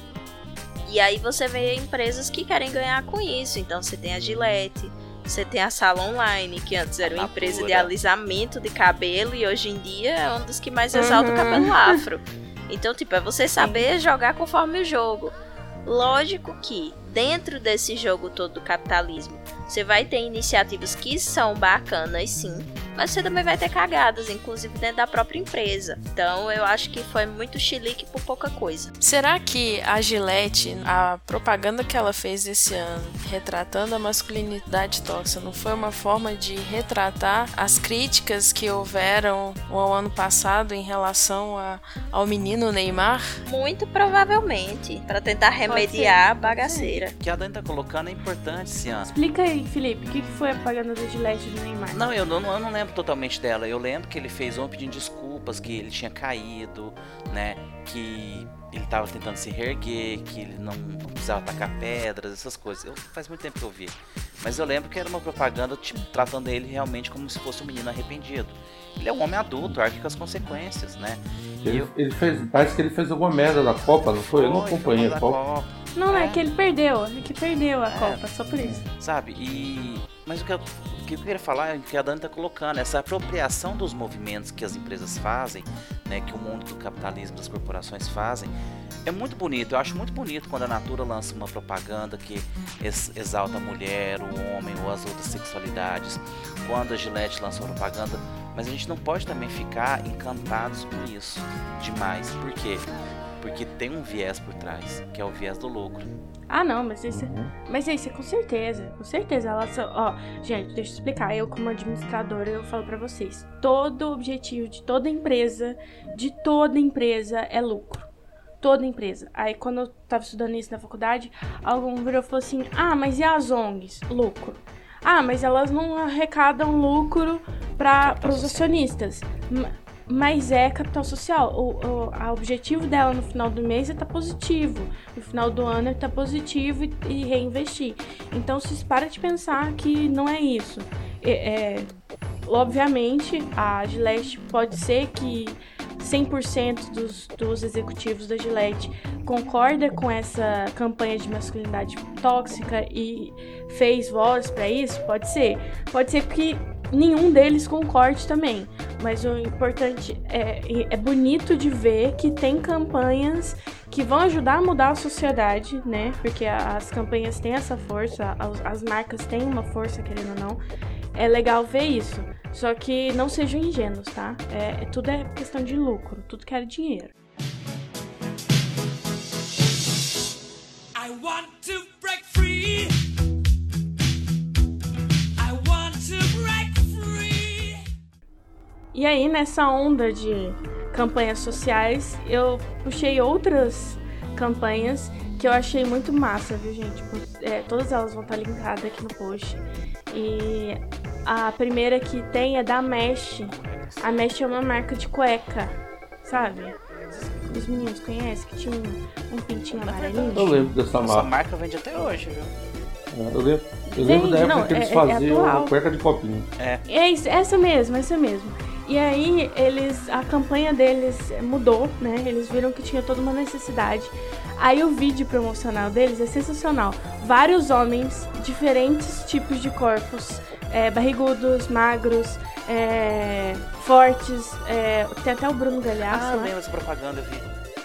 E aí você vê empresas que querem ganhar com isso. Então você tem a Gillette, você tem a Salon Online, que antes era uma Natura. empresa de alisamento de cabelo e hoje em dia é um dos que mais exalta Uhum. o cabelo afro. Então, tipo, é você saber jogar conforme o jogo. Lógico que dentro desse jogo todo do capitalismo, você vai ter iniciativas que são bacanas, sim, mas você também vai ter cagadas, inclusive dentro da própria empresa. Então, eu acho que foi muito chilique por pouca coisa. Será que a Gillette, a propaganda que ela fez esse ano, retratando a masculinidade tóxica, não foi uma forma de retratar as críticas que houveram ao ano passado em relação a, ao menino Neymar? Muito provavelmente, para tentar remediar a bagaceira. O que a Dani tá colocando é importante, Cian. Explica aí, Felipe, o que que foi a propaganda da Gillette do Neymar? Não, eu não, eu não lembro totalmente dela. Eu lembro que ele fez um pedindo desculpas, que ele tinha caído, né? Que ele tava tentando se reerguer, que ele não precisava atacar pedras, essas coisas. Eu, faz muito tempo que eu vi. Mas eu lembro que era uma propaganda, tipo, tratando ele realmente como se fosse um menino arrependido. Ele é um homem adulto, arca com as consequências, né? E Ele, eu- ele fez, parece que ele fez alguma merda na Copa, não foi? Eu não Foi, acompanhei foi a da Copa. Não, é. É. que ele perdeu, é que perdeu a É. Copa, só por isso. Sabe? E... Mas o que, eu, o que eu queria falar é o que a Dani tá colocando, essa apropriação dos movimentos que as empresas fazem, né, que o mundo do capitalismo, das corporações fazem, é muito bonito. Eu acho muito bonito quando a Natura lança uma propaganda que ex- exalta a mulher, o homem ou as outras sexualidades, quando a Gillette lança uma propaganda, mas a gente não pode também ficar encantados com isso demais. Por quê? Porque tem um viés por trás, que é o viés do lucro. Ah, não, mas isso, Uhum. mas isso é com certeza, com certeza. Ela só, ó, gente, deixa eu explicar. Eu, como administradora, eu falo pra vocês: todo objetivo de toda empresa, de toda empresa, é lucro. Toda empresa. Aí, quando eu tava estudando isso na faculdade, algum virou e falou assim: ah, mas e as O N Gs? Lucro. Ah, mas elas não arrecadam lucro para Capital os social. acionistas. Ma- Mas é capital social. O, o a objetivo dela no final do mês é estar positivo. No final do ano é estar positivo e, e reinvestir. Então, vocês param de pensar que não é isso. É, é, obviamente, a Gillette pode ser que cem por cento dos, dos executivos da Gillette concorda com essa campanha de masculinidade tóxica e fez voz para isso. Pode ser. Pode ser que nenhum deles concorde também, mas o importante é, é bonito de ver que tem campanhas que vão ajudar a mudar a sociedade, né? Porque a- as campanhas têm essa força, as, as marcas têm uma força, querendo ou não. É legal ver isso, só que não sejam ingênuos, tá? É, é- tudo é questão de lucro, tudo quer dinheiro. I want to break free. I want to break free. E aí, nessa onda de campanhas sociais, eu puxei outras campanhas que eu achei muito massa, viu, gente? É, todas elas vão estar linkadas aqui no post. E a primeira que tem é da Mesh. A Mesh é uma marca de cueca, sabe? Os meninos conhecem que tinha um, um pintinho amarelinho? Eu lembro dessa Essa marca. marca vende até hoje, viu? Eu lembro, eu lembro da Vende, época não, que eles é- é faziam atual. cueca de copinho. É isso, essa mesmo, essa mesmo. E aí, eles, a campanha deles mudou, né? Eles viram que tinha toda uma necessidade. Aí o vídeo promocional deles é sensacional. Vários homens, diferentes tipos de corpos, é, barrigudos, magros, é, fortes. É, tem até o Bruno Galhaço. Ah, né? lembra essa propaganda, eu vi.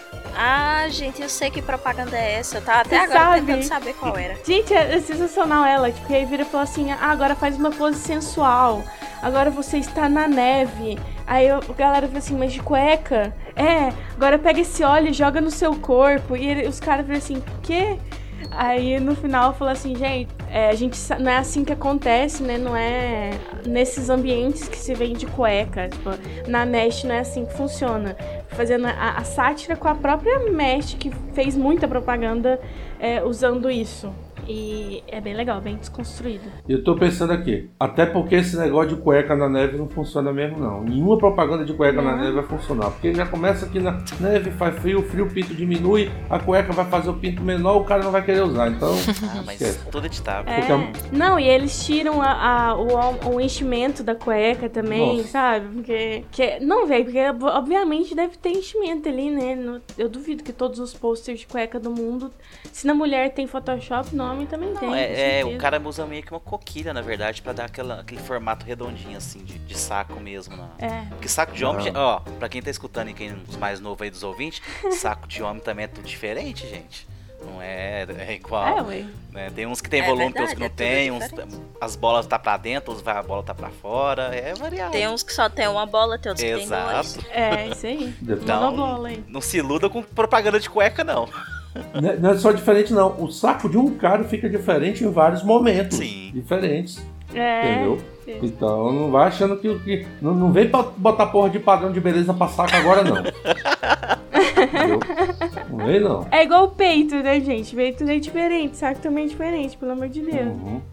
Ah, gente, eu sei que propaganda é essa. Eu tava até Você agora sabe? tentando saber qual era. Gente, é, é sensacional ela. Tipo, que aí vira e fala assim: ah, agora faz uma pose sensual. Agora você está na neve. Aí eu, a galera fala assim, mas de cueca? É, agora pega esse óleo e joga no seu corpo. E ele, os caras falam assim, quê? Aí no final fala assim, gente, é, a gente sa- não é assim que acontece, né? Não é nesses ambientes que se vende cueca. Tipo, na Mesh não é assim que funciona. Fazendo a, a sátira com a própria Mesh, que fez muita propaganda é, usando isso. E é bem legal, bem desconstruído. Eu tô pensando aqui, até porque esse negócio de cueca na neve não funciona mesmo não. Nenhuma propaganda de cueca na neve vai funcionar. Porque já começa aqui na neve, faz frio, o frio, o pinto diminui, a cueca vai fazer o pinto menor, o cara não vai querer usar. Então, Ah, mas esquece. tudo editável. É. Porque- Não, e eles tiram a, a- o, o enchimento da cueca também, Nossa. sabe? Porque. Que, não, velho, porque obviamente deve ter enchimento ali, né? No- eu duvido que todos os posters de cueca do mundo. Se na mulher tem Photoshop, no homem também tem. Não, com é, é, certeza. o cara usa meio que uma coquilha, na verdade, pra dar aquela, aquele formato redondinho, assim, de, de saco mesmo. Né? É. Porque saco de homem, Não. ó, pra quem tá escutando e quem os mais novos aí dos ouvintes, saco de homem também é tudo diferente, gente. Não é, é igual. É, ué. Né? Tem uns que tem É volume, tem uns que não verdade, é tem, tudo uns, diferente. as bolas tá pra dentro, outros vai, a bola tá pra fora, é variado. Tem uns que só tem uma bola, tem outros que tem Exato. dois. É, isso aí. Então, Monobola aí. Não se iluda com propaganda de cueca, não. Não é- não é só diferente não, o saco de um cara fica diferente em vários momentos. Sim. Diferentes, É. entendeu? Então não vai achando que... que não, não vem pra botar porra de padrão de beleza pra saco agora não. Entendeu? Não vem não. É igual o peito, né, gente? Peito é diferente, saco também é diferente, pelo amor de Deus. Uhum.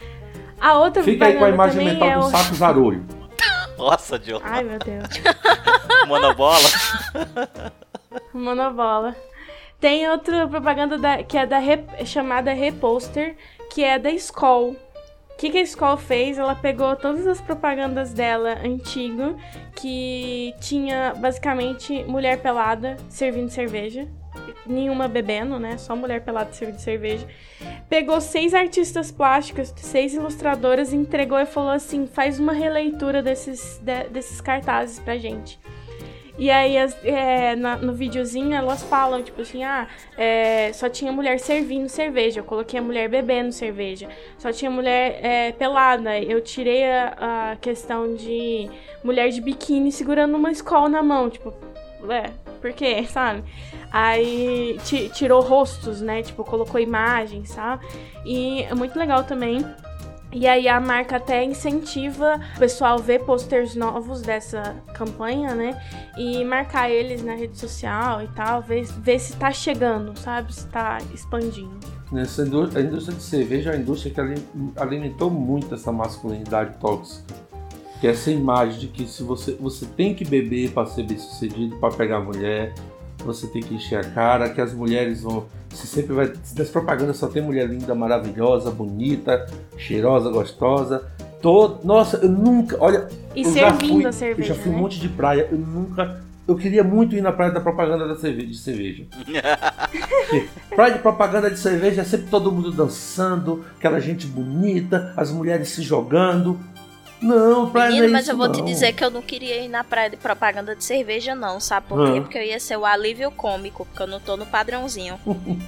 A outra Fica aí com a propaganda imagem também mental é do o... saco zarolho. Nossa, Diogo. Ai, meu Deus. Monobola. Monobola. Tem outra propaganda da- que é da Re- chamada Reposter, que é da Skol. O que, que a Skol fez? Ela pegou todas as propagandas dela antigo, que tinha basicamente mulher pelada servindo cerveja. Nenhuma bebendo, né? Só mulher pelada servindo cerveja. Pegou seis artistas plásticos, seis ilustradoras, entregou e falou assim: faz uma releitura desses, de- desses cartazes pra gente. E aí, as- é, na- no videozinho, elas falam, tipo assim, ah, é, só tinha mulher servindo cerveja, eu coloquei a mulher bebendo cerveja. Só tinha mulher é, pelada, eu tirei a, a questão de mulher de biquíni segurando uma Skol na mão, tipo, é, por quê, sabe? Aí ti- tirou rostos, né, tipo, colocou imagens, sabe? E é muito legal também. E aí a marca até incentiva o pessoal ver posters novos dessa campanha, né? E marcar eles na rede social e tal, ver, ver se tá chegando, sabe? Se tá expandindo. Nessa indústria, a indústria de cerveja é uma indústria que ali- alimentou muito essa masculinidade tóxica. Que é essa imagem de que se você, você tem que beber para ser bem sucedido, para pegar mulher, você tem que encher a cara, que as mulheres vão... Você sempre vai... Nas propagandas só tem mulher linda, maravilhosa, bonita, cheirosa, gostosa. Todo, nossa, eu nunca... Olha, E eu já servindo fui, a cerveja, eu já fui né? um monte de praia, eu nunca... Eu queria muito ir na praia da propaganda da cerveja, de cerveja. Porque praia de propaganda de cerveja é sempre todo mundo dançando, aquela gente bonita, as mulheres se jogando. Não, praia Menino, não é mas isso, eu vou te não. dizer que eu não queria ir na praia de propaganda de cerveja, não, sabe por quê? Ah. Porque eu ia ser o alívio cômico, porque eu não tô no padrãozinho.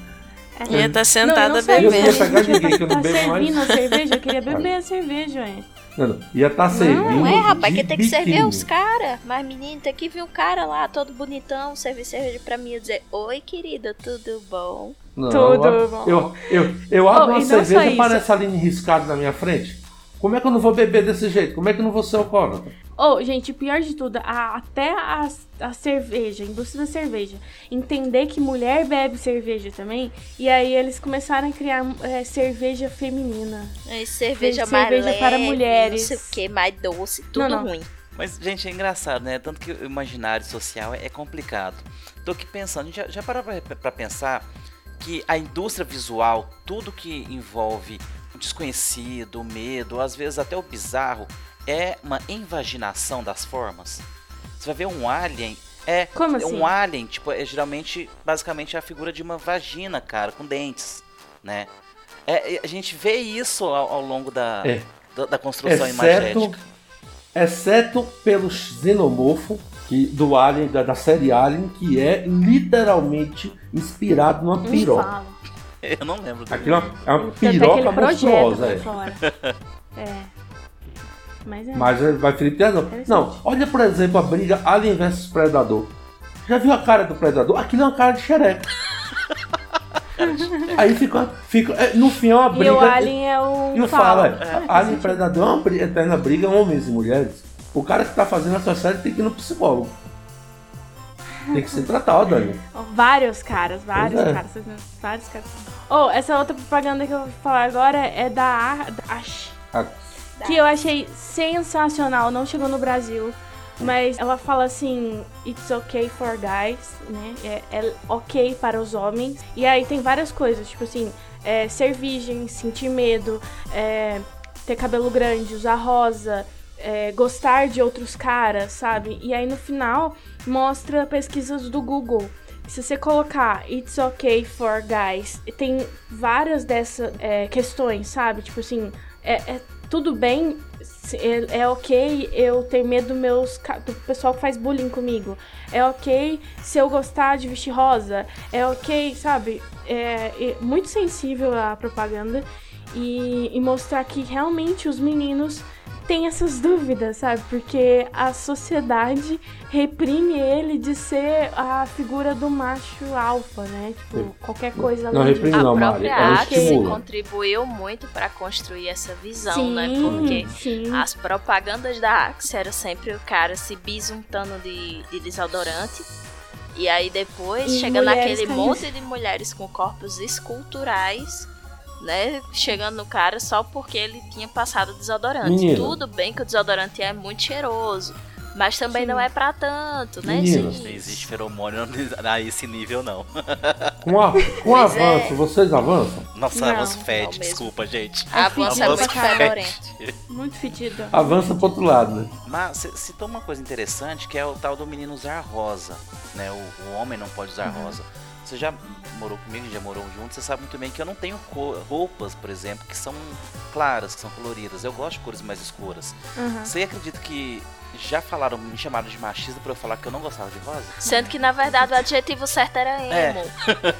Ia estar Não, sentada eu não sei, Eu não ia bebendo. pegar gente, ninguém, que eu não tá bebo servindo mais. a cerveja, eu queria beber a cerveja, ué. Não, não. Ia estar servindo. Não, é, rapaz, de que tem que servir biquíni. os caras. Mas, menino, tem que vir um cara lá, todo bonitão, servir cerveja pra mim e dizer: oi, querida, tudo bom? Não, Tudo eu, bom. Eu, eu, eu abro Oh, uma e não só cerveja e isso. parece a Aline riscado na minha frente. Como é que eu não vou beber desse jeito? Como é que eu não vou ser alcoólatra? Oh, gente, pior de tudo, a- até a, a cerveja, a indústria da cerveja, entender que mulher bebe cerveja também, e aí eles começaram a criar é, cerveja feminina. E cerveja mais Cerveja leve, para mulheres. não sei o que, mais doce, tudo Não, não. ruim. Mas, gente, é engraçado, né? Tanto que o imaginário social é, é complicado. Tô aqui pensando, já, já parou pra, pra pensar que a indústria visual, tudo que envolve o desconhecido, o medo, às vezes até o bizarro, é uma invaginação das formas? Você vai ver um alien, é Como assim? um alien, tipo, é geralmente, basicamente, a figura de uma vagina, cara, com dentes, né? É, é, a gente vê isso ao, ao longo da, É. da, da construção Exceto, imagética. exceto pelo xenomorfo que, do Alien, da, da série Alien, que é literalmente inspirado numa Não piroca. fala. Eu não lembro do Aquilo é uma, é uma Tem até piroca aquele projeto monstruosa. por É. fora. É. Mas é. Mas é- vai Felipe ter razão. Não, olha por exemplo a briga Alien versus Predador. Já viu a cara do Predador? Aquilo é uma cara de xereca. Aí fica, fica é, no fim é uma briga. E o Alien é o. E o Fala. fala, é, Alien e Predador é uma bri- eterna briga, homens e mulheres. O cara que tá fazendo essa série tem que ir no psicólogo. Tem que ser tratado ali. Vários caras, vários Pois é. caras. Vários caras. Oh, essa outra propaganda que eu vou falar agora é da Ar- da Ash. Ah, Que eu achei sensacional, não chegou no Brasil. Mas ela fala assim, it's okay for guys, né? É, é ok para os homens. E aí tem várias coisas, tipo assim, é, ser virgem, sentir medo, é, ter cabelo grande, usar rosa, é, gostar de outros caras, sabe? E aí no final mostra pesquisas do Google. Se você colocar It's okay for guys, tem várias dessas é, questões, sabe? Tipo assim, é, é tudo bem, é, é ok eu ter medo do, meus, ca- do pessoal que faz bullying comigo. É ok se eu gostar de vestir rosa. É ok, sabe? É, é muito sensível a propaganda e, e mostrar que realmente os meninos têm essas dúvidas, sabe? Porque a sociedade reprime ele de ser a figura do macho alfa, né? Tipo, qualquer coisa Não além reprime disso. A não, Mari. própria Ela Axie estimula. contribuiu muito para construir essa visão, Sim, né? Porque sim. as propagandas da Axe era sempre o cara se bisuntando de, de desodorante. E aí depois E chega mulheres naquele caindo- monte de mulheres com corpos esculturais, né? Chegando no cara só porque ele tinha passado desodorante. Menina. Tudo bem que o desodorante é muito cheiroso, mas também Sim. não é pra tanto, né, Menina. gente? Não existe feromônio a esse nível, não. Com, a, com Pois é. avanço, vocês avançam? Nossa, Não, avanço não fede, mesmo. desculpa, gente. A avança é Avanço muito fede. fedorento. Muito fedido. Avança pro outro lado, né? Mas você citou uma coisa interessante que é o tal do menino usar rosa, né? O, o homem não pode usar Uhum. rosa. Você já morou comigo, já morou junto, você sabe muito bem que eu não tenho cor- roupas, por exemplo, que são claras, que são coloridas. Eu gosto de cores mais escuras. Uhum. Você acredita que já falaram, me chamaram de machista por eu falar que eu não gostava de rosa? Sendo que, na verdade, o adjetivo certo era É. emo.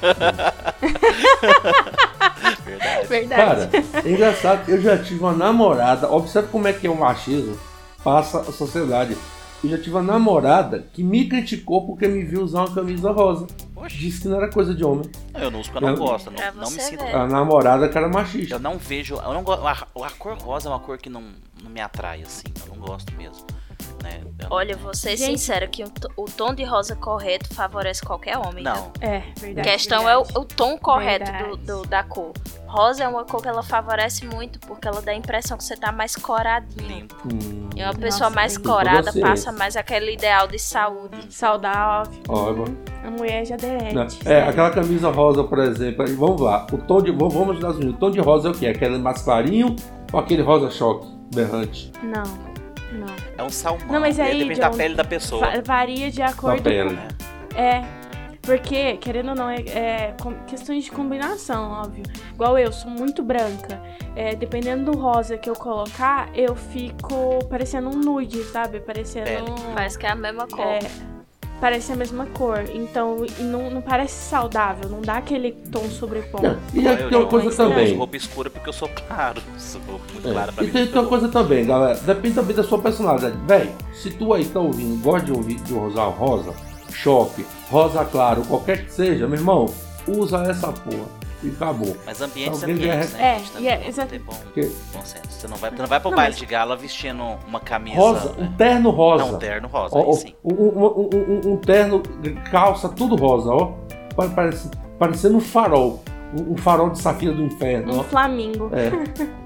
Verdade. Verdade. Cara, é engraçado, eu já tive uma namorada, observe como é que é o machismo, passa a sociedade. Eu já tive uma namorada que me criticou porque me viu usar uma camisa rosa. Oxi. Disse que não era coisa de homem. Eu não uso porque eu não Eu- gosto, Pra não, não me você sinto. ver. A namorada que era machista. Eu não vejo, eu não gosto. A, a cor rosa é uma cor que não, não me atrai, assim. Eu não gosto mesmo. Né? Eu não- Olha, vou ser Gente. sincera que o, to- o tom de rosa correto favorece qualquer homem. Não. Viu? É, A verdade. questão é o, verdade. o tom correto do, Verdade. do- da cor. Rosa é uma cor que ela favorece muito, porque ela dá a impressão que você tá mais coradinho. Limpo. Hum, E uma Nossa, pessoa mais tem toda a corada ciência. passa mais aquele ideal de saúde. Saudável. ó, é bom. A mulher já derrete. Não, É, sério. aquela camisa rosa, por exemplo, aí vamos lá. O tom de. Vamos vamos ajudar os meninos. O tom de rosa é o quê? Aquele mais clarinho ou aquele rosa choque, berrante? Não, não. É um salmão. Não, mas aí, depende da John, pele da pessoa. Va- varia de Da acordo pele. com... É, porque, querendo ou não, é, é com- questões de combinação, óbvio. Igual eu, sou muito branca. É, dependendo do rosa que eu colocar, eu fico parecendo um nude, sabe? Parecendo... Pele. Parece que é a mesma cor. É, parece a mesma cor. Então, e não, não parece saudável. Não dá aquele tom sobrepondo. Não, e Eu aí tem uma não- coisa eu uso também. roupa escura porque eu sou claro. Sou muito É, claro pra e mim. tem, tem uma coisa também, galera. Depende também da sua personalidade. Véi, se tu aí tá ouvindo, gosta de ouvir de usar rosa, choque, rosa claro, qualquer que seja, meu irmão, usa essa porra. E acabou. Mas ambientes, Alguém ambientes, der- né? É, gente? Também e é, vamos exato. ter bom, Que- bom senso. Você não vai, você não vai pro Não, baile mas- de gala vestindo uma camisa. Rosa, né? um terno rosa. Não, um terno rosa, Ó, aí ó, sim. um, um, um, um- um terno, calça, tudo rosa, ó. Pa- Parece, parecendo um farol. Um, um farol de safira do inferno, Um ó. flamingo. É.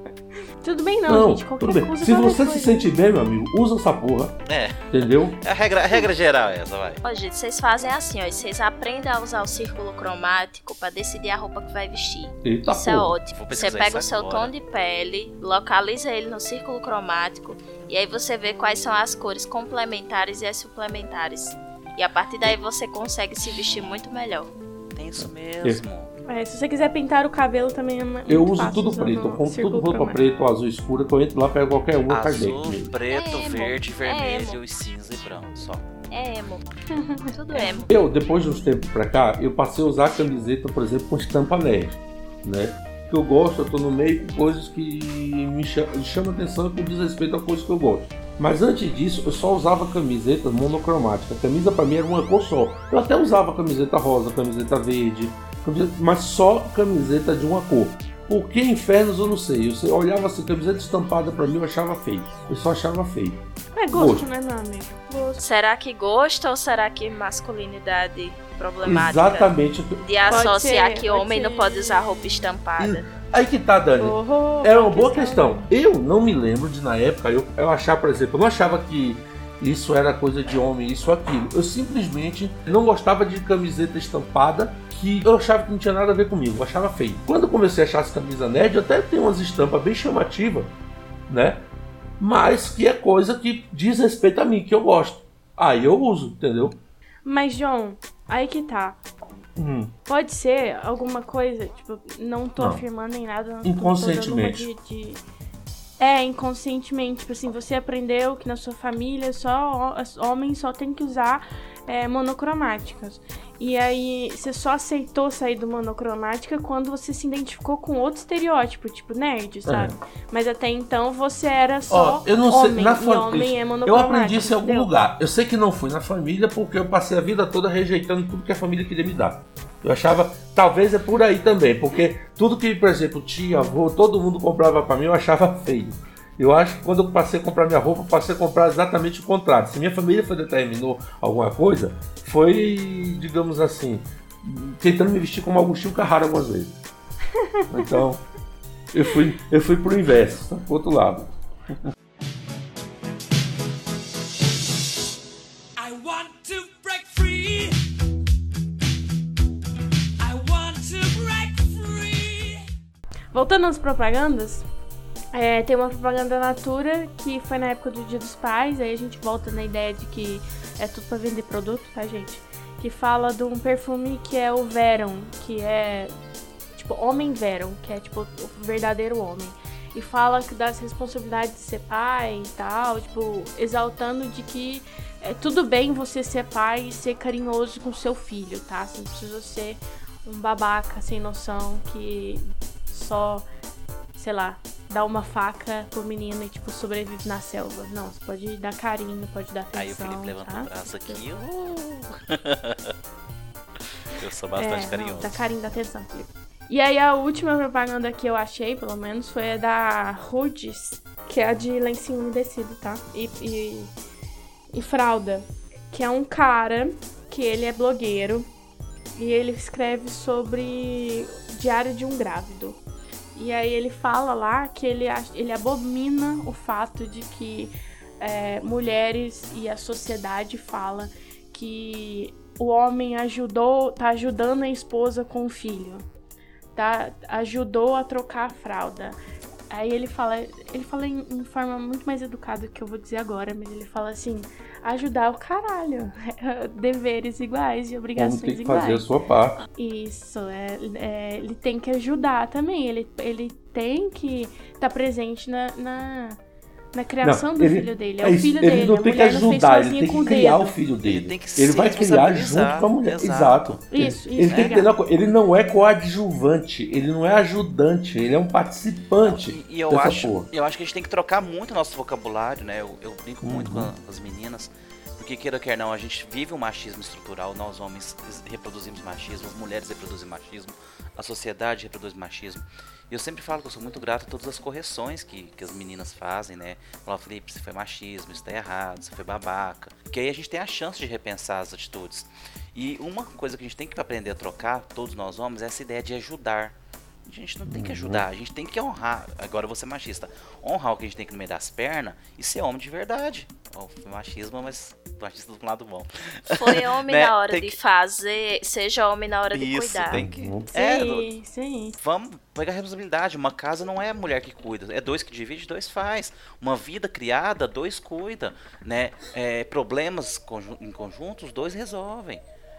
Tudo bem não, Não, gente. Qualquer tudo bem. coisa, Se qualquer você se coisa. sentir bem, meu amigo, usa essa porra, É, entendeu? a regra, a regra geral é essa, vai. Ó, gente, vocês fazem assim, ó. Vocês aprendem a usar o círculo cromático pra decidir a roupa que vai vestir. Eita Isso é porra. ótimo. Vou Você pesquisar pega o isso seu agora. tom de pele, localiza ele no círculo cromático e aí você vê quais são as cores complementares e as suplementares. E a partir daí você consegue se vestir muito melhor. Tem isso mesmo. É, se você quiser pintar o cabelo também é muito Eu uso fácil, tudo usando preto, eu compro círculo tudo roupa cromático. preto ou azul escura, que eu entro lá, pego qualquer uma e faz bem Azul, comigo. preto, É emo. verde, É vermelho, emo. e cinza e branco, só. É emo. Tudo emo. Eu, depois de uns tempos pra cá, eu passei a usar camiseta, por exemplo, com estampa nerd, né? Que eu gosto, eu tô no meio com coisas que me chamam, chamam atenção e com desrespeito a coisas que eu gosto. Mas antes disso, eu só usava camisetas monocromáticas. A camisa pra mim era uma cor só. Eu até usava camiseta rosa, camiseta verde, camiseta- mas só camiseta de uma cor. Por que infernos eu não sei. Eu olhava assim, camiseta estampada pra mim eu achava feio. Eu só achava feio. É gosto, Gosto. né, meu amigo? Gosto. Será que gosta ou será que masculinidade problemática? Exatamente. De associar ser, que pode homem não ser. pode usar roupa estampada. Aí que tá, Dani. Oh, É uma boa questão. Eu não me lembro de, na época, eu, eu achava, por exemplo, eu não achava que isso era coisa de homem, isso ou aquilo. Eu simplesmente não gostava de camiseta estampada, que eu achava que não tinha nada a ver comigo, eu achava feio. Quando eu comecei a achar essa camisa nerd, eu até tem umas estampas bem chamativas, né? Mas que é coisa que diz respeito a mim, que eu gosto. Aí eu uso, entendeu? Mas, John, aí que tá. Hum. Pode ser alguma coisa, tipo, não tô Não. afirmando em nada. Não tô- Inconscientemente. tô dando uma de- de- É, inconscientemente. Tipo assim, você aprendeu que na sua família só ho- homens só tem que usar é, monocromáticas. E aí você só aceitou sair do monocromática quando você se identificou com outro estereótipo, tipo nerd, sabe? Mas até então você era só Ó, eu não sei, homem, na e fam- homem é eu monocromático. aprendi isso em algum entendeu? lugar. Eu sei que não fui na família porque eu passei a vida toda rejeitando tudo que a família queria me dar. Eu achava, talvez é por aí também, porque tudo que, por exemplo, tia, avô, todo mundo comprava pra mim, eu achava feio. Eu acho que quando eu passei a comprar minha roupa, eu passei a comprar exatamente o contrário. Se minha família foi determinou alguma coisa, foi, digamos assim, tentando me vestir como Agostinho Carrara algumas vezes. Então, eu fui, eu fui pro inverso, tá? Pro outro lado. I want to break free. I want to break free. Voltando às propagandas, é, tem uma propaganda Natura que foi na época do Dia dos Pais, aí a gente volta na ideia de que é tudo pra vender produto, tá, gente? Que fala de um perfume que é o Veron, que é tipo Homem Veron, que é tipo o verdadeiro homem. E fala que das responsabilidades de ser pai e tal, tipo, exaltando de que é tudo bem você ser pai e ser carinhoso com seu filho, tá? Você não precisa ser um babaca sem noção que só, sei lá, dá uma faca pro menino e, tipo, sobrevive na selva. Não, você pode dar carinho, pode dar atenção, Aí o Felipe levanta tá? o braço aqui. uh. Eu sou bastante é, carinhoso. Não, dá carinho, dá atenção, Felipe. E aí a última propaganda que eu achei, pelo menos, foi a da Hoods, que é a de lencinho umedecido, tá? E, e, e fralda, que é um cara que ele é blogueiro e ele escreve sobre diário de um grávido. E aí ele fala lá que ele, ach- ele abomina o fato de que é, mulheres e a sociedade fala que o homem ajudou, tá ajudando a esposa com o filho, tá, ajudou a trocar a fralda. Aí ele fala, ele fala em, em forma muito mais educada que eu vou dizer agora, mas ele fala assim, ajudar o caralho, deveres iguais e Como obrigações tem que iguais. fazer a sua parte. Isso, é, é, ele tem que ajudar também, ele, ele tem que estar presente na, na, na criação Não, do ele- filho dele, é, É o isso, filho ele dele, não a tem que mulher não fez ajudar, ele sozinha tem com o que criar dedo. o filho dele. Ele tem que Ele se vai criar responsabilizar. junto com a mulher. Exato. Exato. Isso, ele, isso, ele tem que é. entender uma coisa, ele não é coadjuvante, ele não é ajudante, ele é um participante E, e eu, dessa acho, porra. eu acho que a gente tem que trocar muito nosso vocabulário, né? Eu, eu brinco muito com Uhum. a- com as meninas, porque queira quer não, a gente vive um machismo estrutural, nós homens reproduzimos machismo, as mulheres reproduzem machismo, a sociedade reproduz machismo. E eu sempre falo que eu sou muito grato a todas as correções que, que as meninas fazem, né? Falar, Felipe, isso foi machismo, isso tá errado, isso foi babaca. Que aí a gente tem a chance de repensar as atitudes. E uma coisa que a gente tem que aprender a trocar, todos nós homens, é essa ideia de ajudar. A gente não tem que ajudar, a gente tem que honrar. Agora eu vou ser machista. Honrar o que a gente tem aqui no meio das pernas e ser homem de verdade. Ó, foi machismo, mas machista do lado bom. Foi homem Né? na hora Tem de que- fazer, seja homem na hora de Isso, cuidar. tem que. Uhum. É, Sim, sim. vamos pegar a responsabilidade. Uma casa não é a mulher que cuida, é dois que divide, dois faz. Uma vida criada, dois cuida, né? É, problemas conju- em conjunto, os dois resolvem.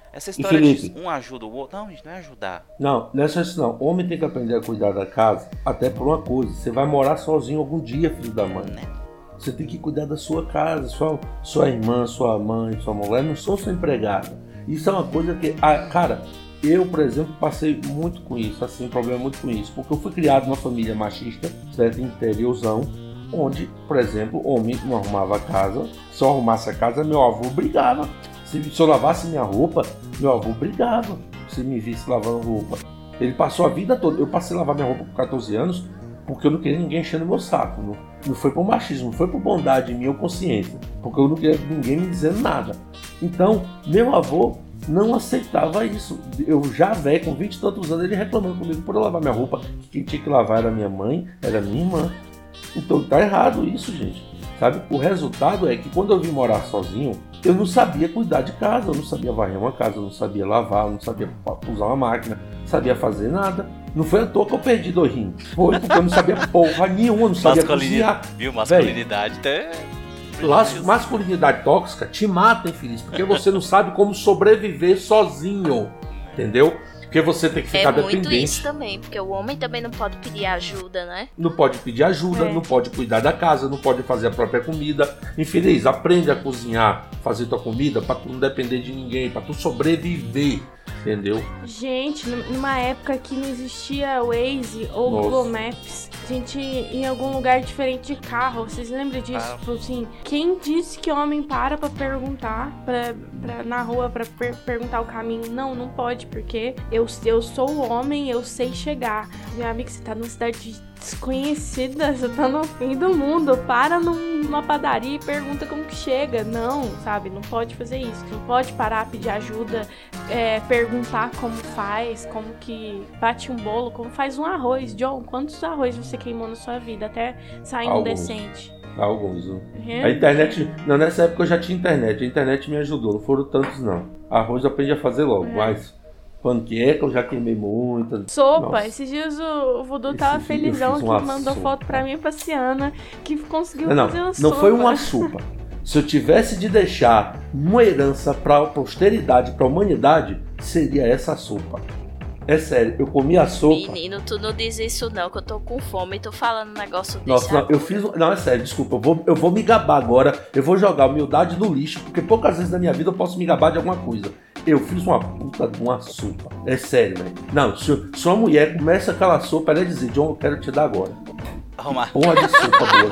Essa história Felipe? de um ajuda o outro. Não, gente, não é ajudar. Não, não é só isso não. Homem tem que aprender a cuidar da casa, até por uma coisa. Você vai morar sozinho algum dia, filho da mãe. Né? Você tem que cuidar da sua casa. Sua, sua irmã, sua mãe, sua mulher não são sua empregada. Isso é uma coisa que... Ah, cara, eu, por exemplo, passei muito com isso. Assim, um problema muito com isso. Porque eu fui criado numa família machista, certo? Interiorzão. Onde, por exemplo, o homem não arrumava a casa. Se eu arrumasse a casa, meu avô brigava. Se, se eu lavasse minha roupa, meu avô brigava. Se me visse lavando roupa. Ele passou a vida toda. Eu passei a lavar minha roupa com catorze anos porque eu não queria ninguém enchendo meu saco. Não, não foi por machismo, não foi por bondade minha ou consciência. Porque eu não queria ninguém me dizendo nada. Então, meu avô não aceitava isso. Eu já velho, com vinte e tantos anos, ele reclamando comigo por eu lavar minha roupa. Quem tinha que lavar era minha mãe, era minha irmã. Então tá errado isso, gente. Sabe? O resultado é que quando eu vim morar sozinho, eu não sabia cuidar de casa, eu não sabia varrer uma casa, eu não sabia lavar, eu não sabia usar uma máquina, não sabia fazer nada. Não foi à toa que eu perdi dois rins. Foi porque eu não sabia porra nenhuma, eu não sabia cozinhar. Viu? Masculinidade até... Véi, masculinidade tóxica te mata, infeliz, porque você não sabe como sobreviver sozinho, entendeu? Porque você tem que ficar é muito dependente. Isso também, porque o homem também não pode pedir ajuda, né? Não pode pedir ajuda, É. não pode cuidar da casa, não pode fazer a própria comida. Infeliz, aprende a cozinhar, fazer tua comida pra tu não depender de ninguém, pra tu sobreviver, entendeu? Gente, numa época que não existia Waze ou Nossa. Google Maps, a gente ia em algum lugar diferente de carro. Vocês lembram disso? Ah. Tipo assim, quem disse que homem para pra perguntar pra, pra, na rua pra per- perguntar o caminho? Não, não pode, porque eu, eu sou o homem, eu sei chegar. Meu amigo, você tá numa cidade desconhecida, você tá no fim do mundo. Para numa padaria e pergunta como que chega. Não, sabe? Não pode fazer isso. Não pode parar, pedir ajuda, é, perguntar como faz, como que bate um bolo, como faz um arroz. John, quantos arroz você queimou na sua vida até sair um Alguns. decente? Alguns. Né? Uhum. A internet, não, nessa época eu já tinha internet, a internet me ajudou, não foram tantos não. Arroz eu aprendi a fazer logo, É. mas panqueca eu já queimei muita. Sopa, Nossa. esses dias o, o Voodoo Esse tava dia eu felizão fiz que uma mandou sopa. foto pra mim e pra Ciana, que conseguiu Não, não, fazer uma não sopa. foi uma sopa. Se eu tivesse de deixar uma herança pra posteridade, pra humanidade, seria essa sopa. É sério, eu comi a sopa. Menino, tu não diz isso não, que eu tô com fome e tô falando um negócio desse. Nossa, não, eu fiz. Não, é sério, desculpa. Eu vou, eu vou me gabar agora. Eu vou jogar a humildade no lixo, porque poucas vezes na minha vida eu posso me gabar de alguma coisa. Eu fiz uma puta de uma sopa. É sério, velho. Não, se, se uma mulher começa aquela sopa, ela ia dizer: John, eu quero te dar agora. Arrumar. Porra de sopa boa.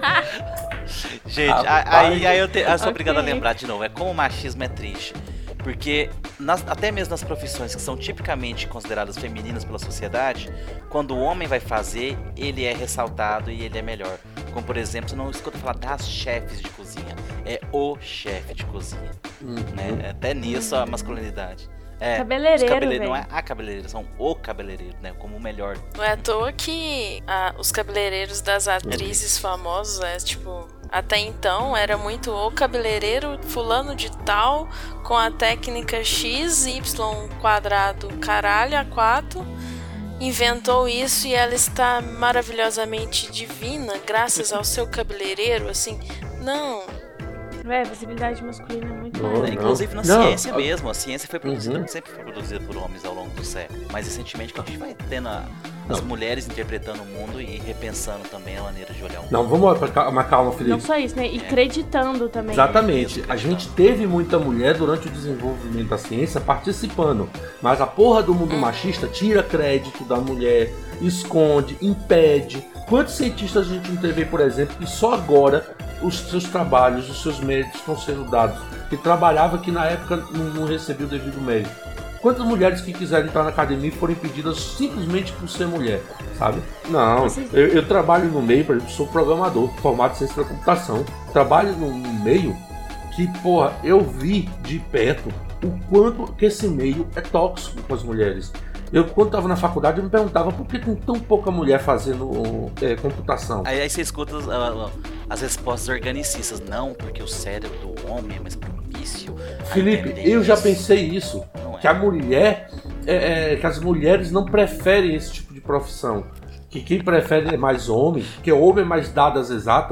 Né? Gente, Ah, a- aí, vai. aí eu, te, eu sou Ok. obrigado a lembrar de novo. É como o machismo é triste. Porque nas- até mesmo nas profissões que são tipicamente consideradas femininas pela sociedade, quando o homem vai fazer, ele é ressaltado e ele é melhor. Como por exemplo, você não escuta falar das chefes de cozinha. É o chefe de cozinha. Uhum. Né? Até nisso a masculinidade. É, Cabeleireiro, os cabeleireiros, não velho. é a cabeleireira, são o cabeleireiro, né? Como o melhor. Não é à toa que ah, os cabeleireiros das atrizes famosas, é tipo, até então era muito o cabeleireiro fulano de tal com a técnica X, Y quadrado, caralho, a quatro. Inventou isso e ela está maravilhosamente divina graças ao seu cabeleireiro, assim. Não, Véi, a visibilidade masculina é muito Não, maior. Né? Inclusive na Não. ciência mesmo, a ciência foi produzida, Uhum. sempre foi produzida por homens ao longo do século. Mas recentemente que a gente vai tendo a- as mulheres interpretando o mundo e repensando também a maneira de olhar o mundo. Não, vamos lá, pra cal- uma calma, Felipe. Não só isso, né? E acreditando também. Exatamente. Isso, A gente teve muita mulher durante o desenvolvimento da ciência participando. Mas a porra do mundo machista tira crédito da mulher, esconde, impede. Quantos cientistas a gente não teve, por exemplo, que só agora os seus trabalhos, os seus méritos estão sendo dados? Que trabalhava que na época não, não recebia o devido mérito. Quantas mulheres que quiserem entrar na academia foram impedidas simplesmente por ser mulher, sabe? Não, eu, eu trabalho no meio, por exemplo, sou programador, formado em ciência da computação. Trabalho num num meio que, porra, eu vi de perto o quanto que esse meio é tóxico com as mulheres. Eu, quando estava na faculdade, eu me perguntava por que tem tão pouca mulher fazendo é, computação. Aí, aí você escuta as, a- as respostas organicistas. Não, porque o cérebro do homem é mais propício. a Felipe, entender eu já isso. pensei isso, Não é. que a mulher, é, é, que as mulheres não preferem esse tipo de profissão. Que quem prefere é mais homem, que homem é mais dado às exatas.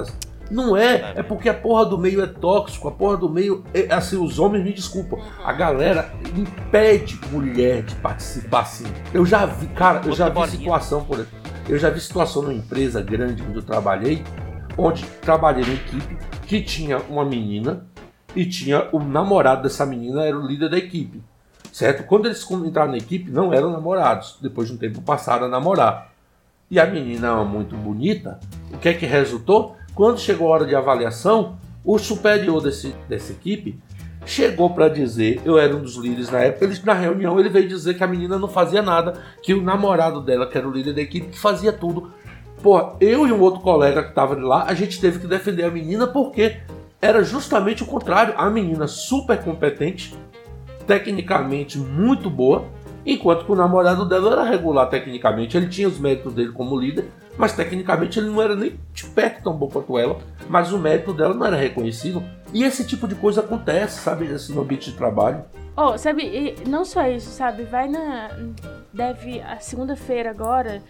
Não é, é porque a porra do meio é tóxico, a porra do meio, é, assim, os homens me desculpam, a galera impede mulher de participar assim. Eu já vi, cara, eu já vi situação, por exemplo, eu já vi situação numa empresa grande onde eu trabalhei, onde trabalhei numa equipe que tinha uma menina e tinha o namorado dessa menina, era o líder da equipe, certo? Quando eles entraram na equipe, não eram namorados, depois de um tempo passaram a namorar. E a menina muito bonita, o que é que resultou? Quando chegou a hora de avaliação, o superior desse, dessa equipe chegou para dizer, eu era um dos líderes na época, ele, na reunião ele veio dizer que a menina não fazia nada, que o namorado dela, que era o líder da equipe, que fazia tudo. Pô, eu e um outro colega que estava lá, a gente teve que defender a menina porque era justamente o contrário. A menina super competente, tecnicamente muito boa, enquanto que o namorado dela era regular tecnicamente. Ele tinha os méritos dele como líder, mas tecnicamente ele não era nem de perto tão bom quanto ela, mas o mérito dela não era reconhecido. E esse tipo de coisa acontece, sabe, assim, no ambiente de trabalho. Oh, sabe, e não só isso, sabe, vai na... Deve, a segunda-feira agora,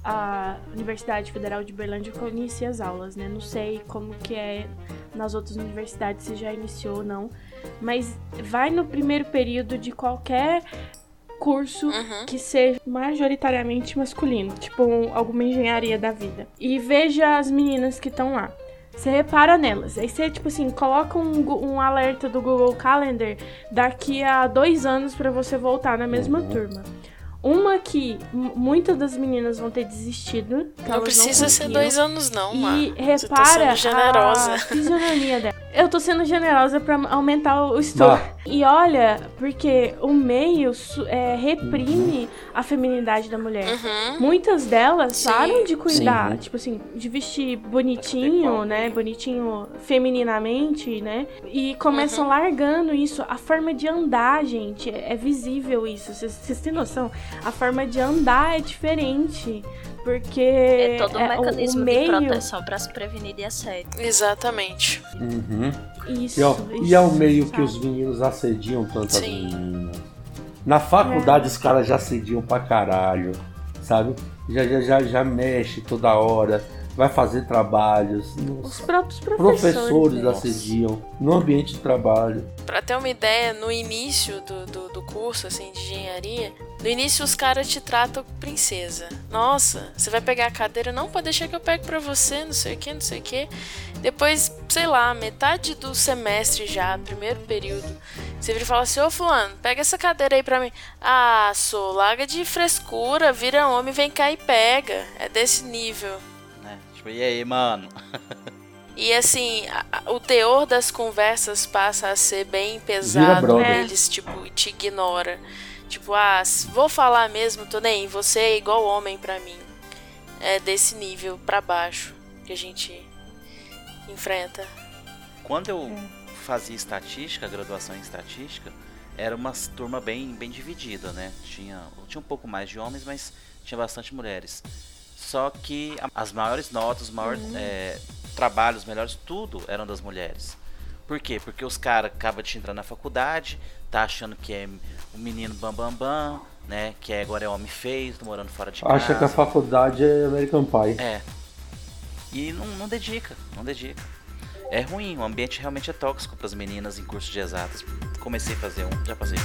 a Universidade Federal de Uberlândia inicia as aulas, né? Não sei como que é nas outras universidades, se já iniciou ou não, mas vai no primeiro período de qualquer curso uhum. que seja majoritariamente masculino, tipo um, alguma engenharia da vida. E veja as meninas que estão lá. Você repara nelas. Aí você, tipo assim, coloca um, um alerta do Google Calendar daqui a dois anos pra você voltar na mesma uhum. turma. Uma que m- muitas das meninas vão ter desistido. Não precisa não ser dois anos, não, mano. E repara tá sendo generosa. A fisionomia dela. Eu tô sendo generosa pra aumentar o estudo. Ah. E olha, porque o meio é, reprime uhum. a feminilidade da mulher. Uhum. Muitas delas Sim. param de cuidar, Sim. tipo assim, de vestir bonitinho, né? Bonitinho femininamente, né? E começam uhum. largando isso. A forma de andar, gente, é visível isso. Vocês têm noção? A forma de andar é diferente. Porque é todo um é, mecanismo o, o meio... de proteção para se prevenir de assédio. Exatamente. Uhum. Isso, e, ó, isso, e é o meio sabe? que os meninos assediam tanto as Sim. meninas. Na faculdade é. os caras já assediam pra caralho, sabe? Já, já, já, já mexe toda hora, vai fazer trabalhos. Os próprios professores. Professores assediam no ambiente de trabalho. Pra ter uma ideia, no início do, do, do curso assim, de engenharia, no início os caras te tratam princesa. Nossa, você vai pegar a cadeira? Não, pode deixar que eu pego pra você, não sei o que, não sei o que. Depois, sei lá, metade do semestre já, primeiro período, você vira e fala assim, ô fulano, pega essa cadeira aí pra mim. Ah, sou, larga de frescura, vira homem, vem cá e pega. É desse nível. É, tipo, e aí, mano? E assim, a, o teor das conversas passa a ser bem pesado. É. Eles, tipo, te ignoram. Tipo, ah, vou falar mesmo, tô nem, você é igual homem pra mim. É desse nível pra baixo que a gente enfrenta. Quando eu fazia estatística, graduação em estatística, era uma turma bem, bem dividida, né? Tinha, tinha um pouco mais de homens, mas tinha bastante mulheres. Só que as maiores notas, os maiores uhum. é, trabalhos, melhores, tudo eram das mulheres. Por quê? Porque os caras acabam de entrar na faculdade, tá achando que é um menino bambambam, bam, bam, né? Que é, agora é homem feio, tá morando fora de casa. Acha que a faculdade é American Pie. É. E não, não dedica, não dedica. É ruim, o ambiente realmente é tóxico para as meninas em curso de exatas. Comecei a fazer um, já passei.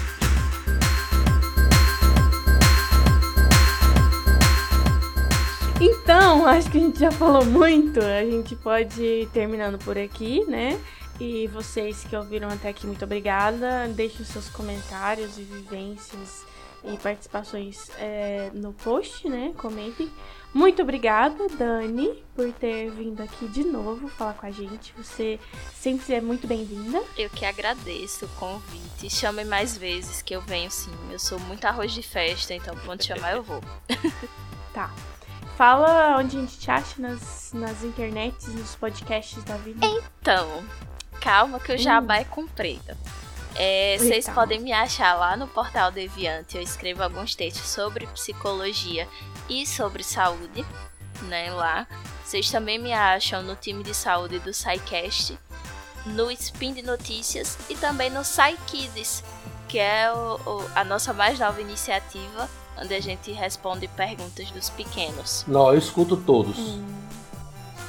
Então, acho que a gente já falou muito. A gente pode ir terminando por aqui, né? E vocês que ouviram até aqui, muito obrigada. Deixem os seus comentários e vivências e participações é, no post, né? Comentem. Muito obrigada, Dani, por ter vindo aqui de novo falar com a gente. Você sempre é muito bem-vinda. Eu que agradeço o convite. Chame mais vezes que eu venho, sim. Eu sou muito arroz de festa, então quando chamar eu vou. Tá. Fala onde a gente te acha nas, nas internets, nos podcasts da vida. Então, calma que o jabá hum. é comprido. É, vocês podem me achar lá no Portal Deviante. Eu escrevo alguns textos sobre psicologia e sobre saúde, né, lá. Vocês também me acham no time de saúde do SciCast, no Spin de Notícias e também no SciKids, que é o, o, a nossa mais nova iniciativa, onde a gente responde perguntas dos pequenos. Não, eu escuto todos. Hum.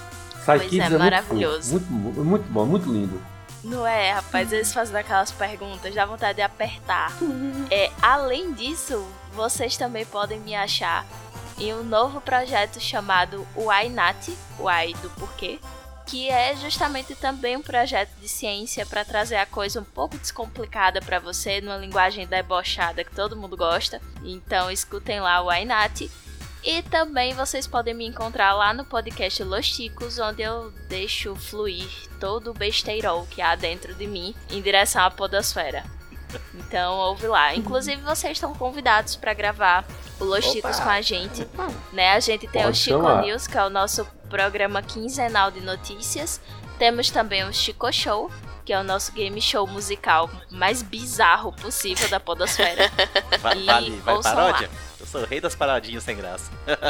Pois Kids é, é, muito maravilhoso. fofo, muito, muito bom, muito lindo. Não é, rapaz, eles fazem aquelas perguntas, dá vontade de apertar. É, além disso, vocês também podem me achar em um novo projeto chamado Why Not, Why do porquê, que é justamente também um projeto de ciência para trazer a coisa um pouco descomplicada para você, numa linguagem debochada que todo mundo gosta. Então escutem lá o Why Not. E também vocês podem me encontrar lá no podcast Los Ticos, onde eu deixo fluir todo o besteirol que há dentro de mim em direção à podosfera. Então ouve lá. Inclusive vocês estão convidados para gravar o Los Ticos com a gente. Né? A gente tem Pode o Chico chamar. News, que é o nosso programa quinzenal de notícias. Temos também o Chico Show, que é o nosso game show musical mais bizarro possível da podosfera. Vai, E vale, vai ouçam paródia? lá. Eu sou o rei das paradinhas sem graça.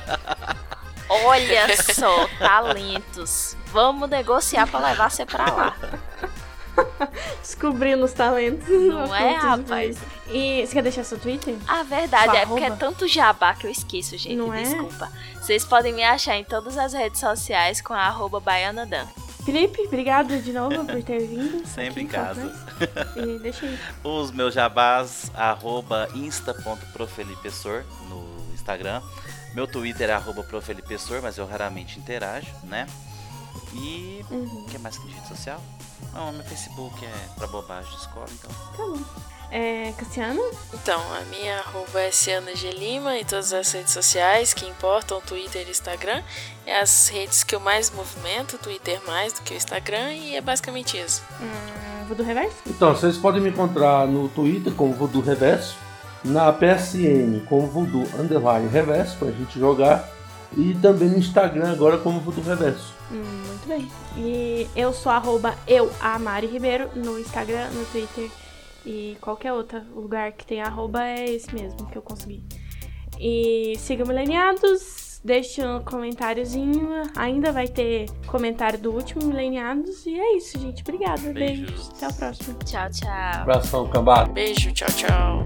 Olha só, talentos. Vamos negociar pra levar você pra lá. Descobrindo os talentos. Não é, Assuntos rapaz? de- E você quer deixar seu Twitter? A verdade Sua é porque é arroba? tanto jabá que eu esqueço, gente. Não é? Desculpa. Vocês podem me achar em todas as redes sociais com a arroba baianadan. Felipe, obrigado de novo por ter vindo. Sempre aqui em com casa. nós. E deixa aí. Os meus jabás, arroba insta ponto profelipessor no Instagram. Meu Twitter é arroba profelipessor, mas eu raramente interajo, né? E o Uhum. que mais que de rede social? Não, meu Facebook é pra bobagem de escola, então. Tá bom. É, Cassiano? Então, a minha arroba é Ciana G. Lima em todas as redes sociais que importam, Twitter e Instagram. É as redes que eu mais movimento, Twitter mais do que o Instagram, e é basicamente isso. Hum, vou do reverso? Então, vocês podem me encontrar no Twitter como Voodoo Reverso, na P S N como Voodoo Underline Reverso, pra gente jogar, e também no Instagram agora como Voodoo Reverso. Hum, muito bem. E eu sou arroba eu, a Mari Ribeiro, no Instagram, no Twitter e qualquer outro lugar que tem arroba é esse mesmo que eu consegui. E sigam Mileniados, deixe um comentáriozinho, ainda vai ter comentário do último Mileniados. E é isso, gente. Obrigada, beijos. Beijos. Até o próximo. Tchau, tchau. Abração, cambada. Beijo, tchau, tchau.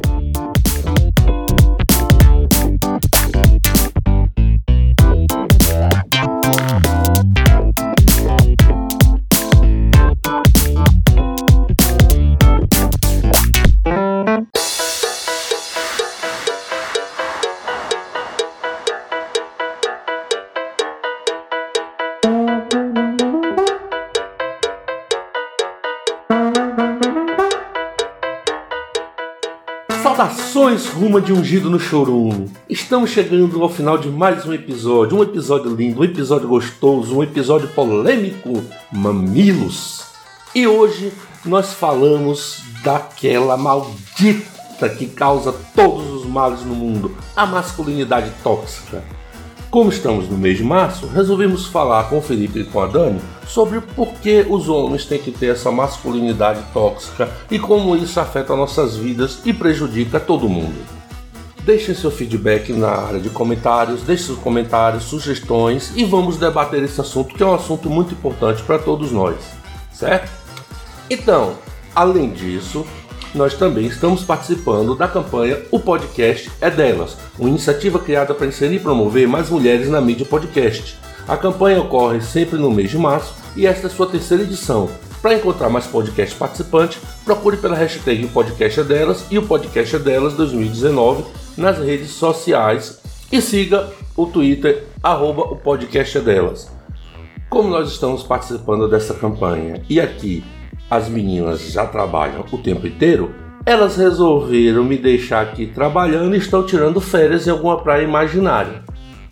Saudações rumo de ungido no chorume. Estamos chegando ao final de mais um episódio. Um episódio lindo, um episódio gostoso, um episódio polêmico. Mamilos. E hoje nós falamos daquela maldita que causa todos os males no mundo, a masculinidade tóxica. Como estamos no mês de março, resolvemos falar com o Felipe e com a Dani sobre o porquê os homens têm que ter essa masculinidade tóxica e como isso afeta nossas vidas e prejudica todo mundo. Deixem seu feedback na área de comentários, deixem seus comentários, sugestões e vamos debater esse assunto que é um assunto muito importante para todos nós, certo? Então, além disso, nós também estamos participando da campanha O Podcast é Delas, uma iniciativa criada para inserir e promover mais mulheres na mídia podcast. A campanha ocorre sempre no mês de março e esta é sua terceira edição. Para encontrar mais podcast participantes, procure pela hashtag O Podcast é Delas e O Podcast é Delas dois mil e dezenove nas redes sociais e siga o Twitter, arroba O Podcast é Delas. Como nós estamos participando dessa campanha e aqui as meninas já trabalham o tempo inteiro, elas resolveram me deixar aqui trabalhando e estão tirando férias em alguma praia imaginária.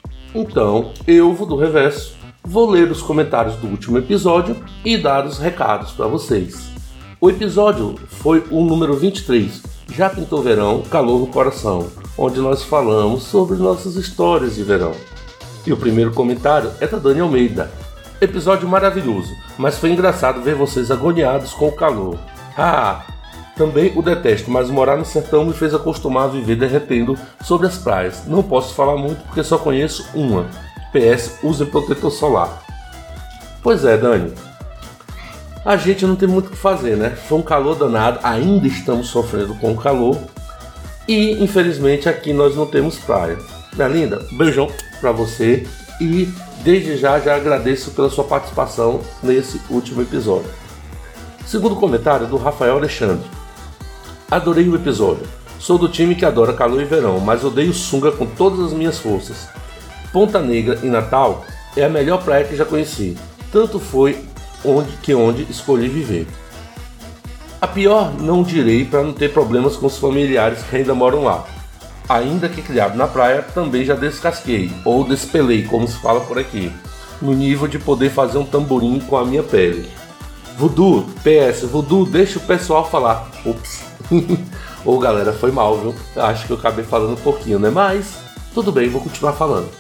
Então, eu, do reverso, vou ler os comentários do último episódio e dar os recados para vocês. O episódio foi o número vinte e três, Já Pintou Verão, Calor no Coração, onde nós falamos sobre nossas histórias de verão. E o primeiro comentário é da Dani Almeida. Episódio maravilhoso, mas foi engraçado ver vocês agoniados com o calor. Ah, também o detesto, mas morar no sertão me fez acostumar a viver derretendo sobre as praias. Não posso falar muito porque só conheço uma. P S, use protetor solar. Pois é, Dani. A gente não tem muito o que fazer, né? Foi um calor danado, ainda estamos sofrendo com o calor. E, infelizmente, aqui nós não temos praia. Minha linda, beijão pra você. e desde já já agradeço pela sua participação nesse último episódio. Segundo comentário do Rafael Alexandre. Adorei o episódio. Sou do time que adora calor e verão, mas odeio sunga com todas as minhas forças. Ponta Negra em Natal é a melhor praia que já conheci. Tanto foi onde que onde escolhi viver. A pior não direi para não ter problemas com os familiares que ainda moram lá. Ainda que criado na praia, também já descasquei, ou despelei, como se fala por aqui, no nível de poder fazer um tamborim com a minha pele. Voodoo, P S, Voodoo, deixa o pessoal falar. Ups. Ô galera, foi mal, viu? Acho que eu acabei falando um pouquinho, né? Mas, tudo bem, vou continuar falando.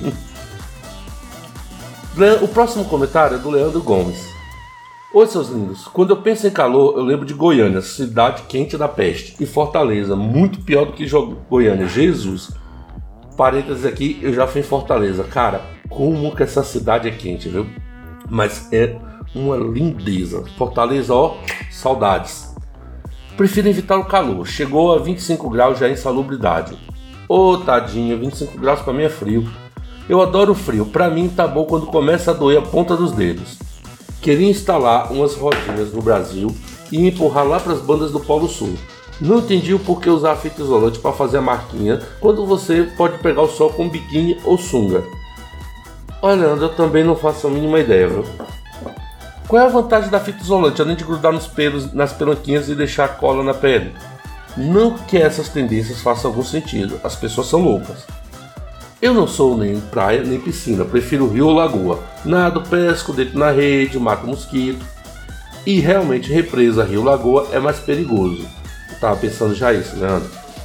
O próximo comentário é do Leandro Gomes. Oi, seus lindos. Quando eu penso em calor, eu lembro de Goiânia, cidade quente da peste. E Fortaleza, muito pior do que Goiânia. Jesus. Parênteses aqui, eu já fui em Fortaleza. Cara, como que essa cidade é quente, viu? Mas é uma lindeza. Fortaleza, ó, saudades. Prefiro evitar o calor. Chegou a vinte e cinco graus já em insalubridade. Ô, tadinho, vinte e cinco graus pra mim é frio. Eu adoro o frio. Pra mim tá bom quando começa a doer a ponta dos dedos. Queria instalar umas rodinhas no Brasil e empurrar lá para as bandas do Polo Sul. Não entendi o porquê usar fita isolante para fazer a marquinha quando você pode pegar o sol com biquíni ou sunga. Olha, eu também não faço a mínima ideia, viu? Qual é a vantagem da fita isolante, além de grudar nos pelos, nas pelanquinhas e deixar a cola na pele? Não que essas tendências façam algum sentido, as pessoas são loucas. Eu não sou nem praia nem piscina, prefiro rio ou lagoa. Nado, pesco, deito na rede, mato mosquito. E realmente represa, rio, lagoa é mais perigoso. Eu tava pensando já isso, Leandro.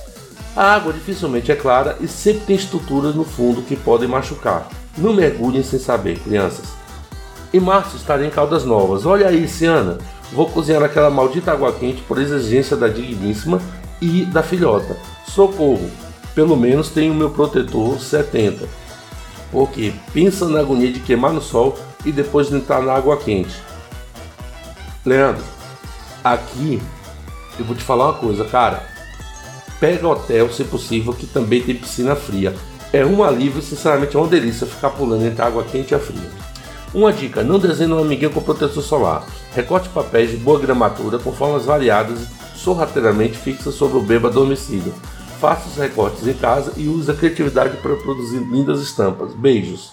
A água dificilmente é clara e sempre tem estruturas no fundo que podem machucar. Não mergulhem sem saber, crianças. Em março estarei em Caldas Novas. Olha aí, Ciana. Vou cozinhar aquela maldita água quente por exigência da digníssima e da filhota. Socorro! Pelo menos tenho o meu protetor setenta. Porque pensa na agonia de queimar no sol e depois de entrar na água quente. Leandro, aqui eu vou te falar uma coisa, cara. Pega hotel, se possível, que também tem piscina fria. É um alívio e sinceramente é uma delícia ficar pulando entre a água quente e a fria. Uma dica, não desenhe um amiguinho com protetor solar. Recorte papéis de boa gramatura com formas variadas e sorrateiramente fixa sobre o bebo adormecido. Faça os recortes em casa e use a criatividade para produzir lindas estampas. Beijos.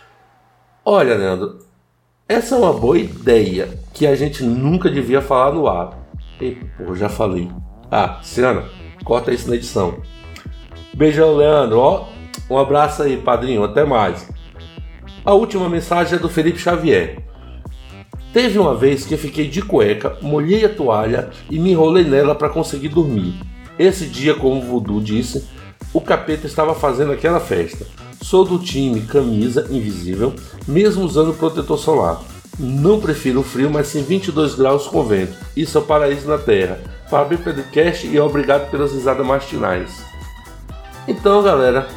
Olha, Leandro, essa é uma boa ideia que a gente nunca devia falar no ar. Eita, pô, já falei. Ah, Ciana, corta isso na edição. Beijão, Leandro. Ó, um abraço aí, padrinho. Até mais. A última mensagem é do Felipe Xavier. Teve uma vez que eu fiquei de cueca, molhei a toalha e me enrolei nela para conseguir dormir. Esse dia, como o Voodoo disse, o capeta estava fazendo aquela festa. Sou do time camisa invisível, mesmo usando protetor solar. Não prefiro o frio, mas sim vinte e dois graus com vento. Isso é o paraíso na terra. Parabéns pelo podcast e obrigado pelas risadas matinais. Então, galera,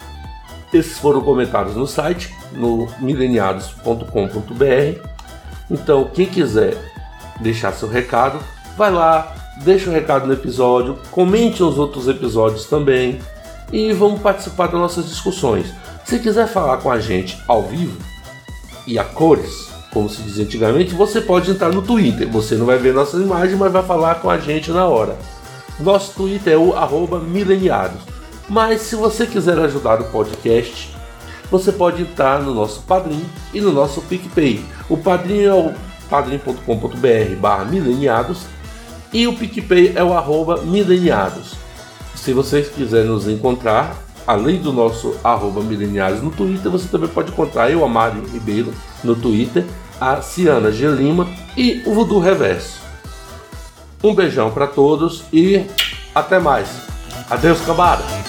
esses foram comentários no site, no mileniados ponto com ponto b r. Então, quem quiser deixar seu recado, vai lá. Deixa o recado no episódio, comente os outros episódios também e vamos participar das nossas discussões. Se quiser falar com a gente ao vivo e a cores, como se dizia antigamente, você pode entrar no Twitter. Você não vai ver nossas imagens, mas vai falar com a gente na hora. Nosso Twitter é o arroba mileniados. Mas se você quiser ajudar o podcast, você pode entrar no nosso Padrim e no nosso PicPay. O Padrim é o padrim ponto com ponto b r barra mileniados. E o PicPay é o arroba mileniados. Se vocês quiserem nos encontrar, além do nosso arroba mileniados no Twitter, você também pode encontrar eu, Amário Ribeiro, no Twitter, a Ciana G. Lima e o Voodoo Reverso. Um beijão para todos e até mais. Adeus, cambada!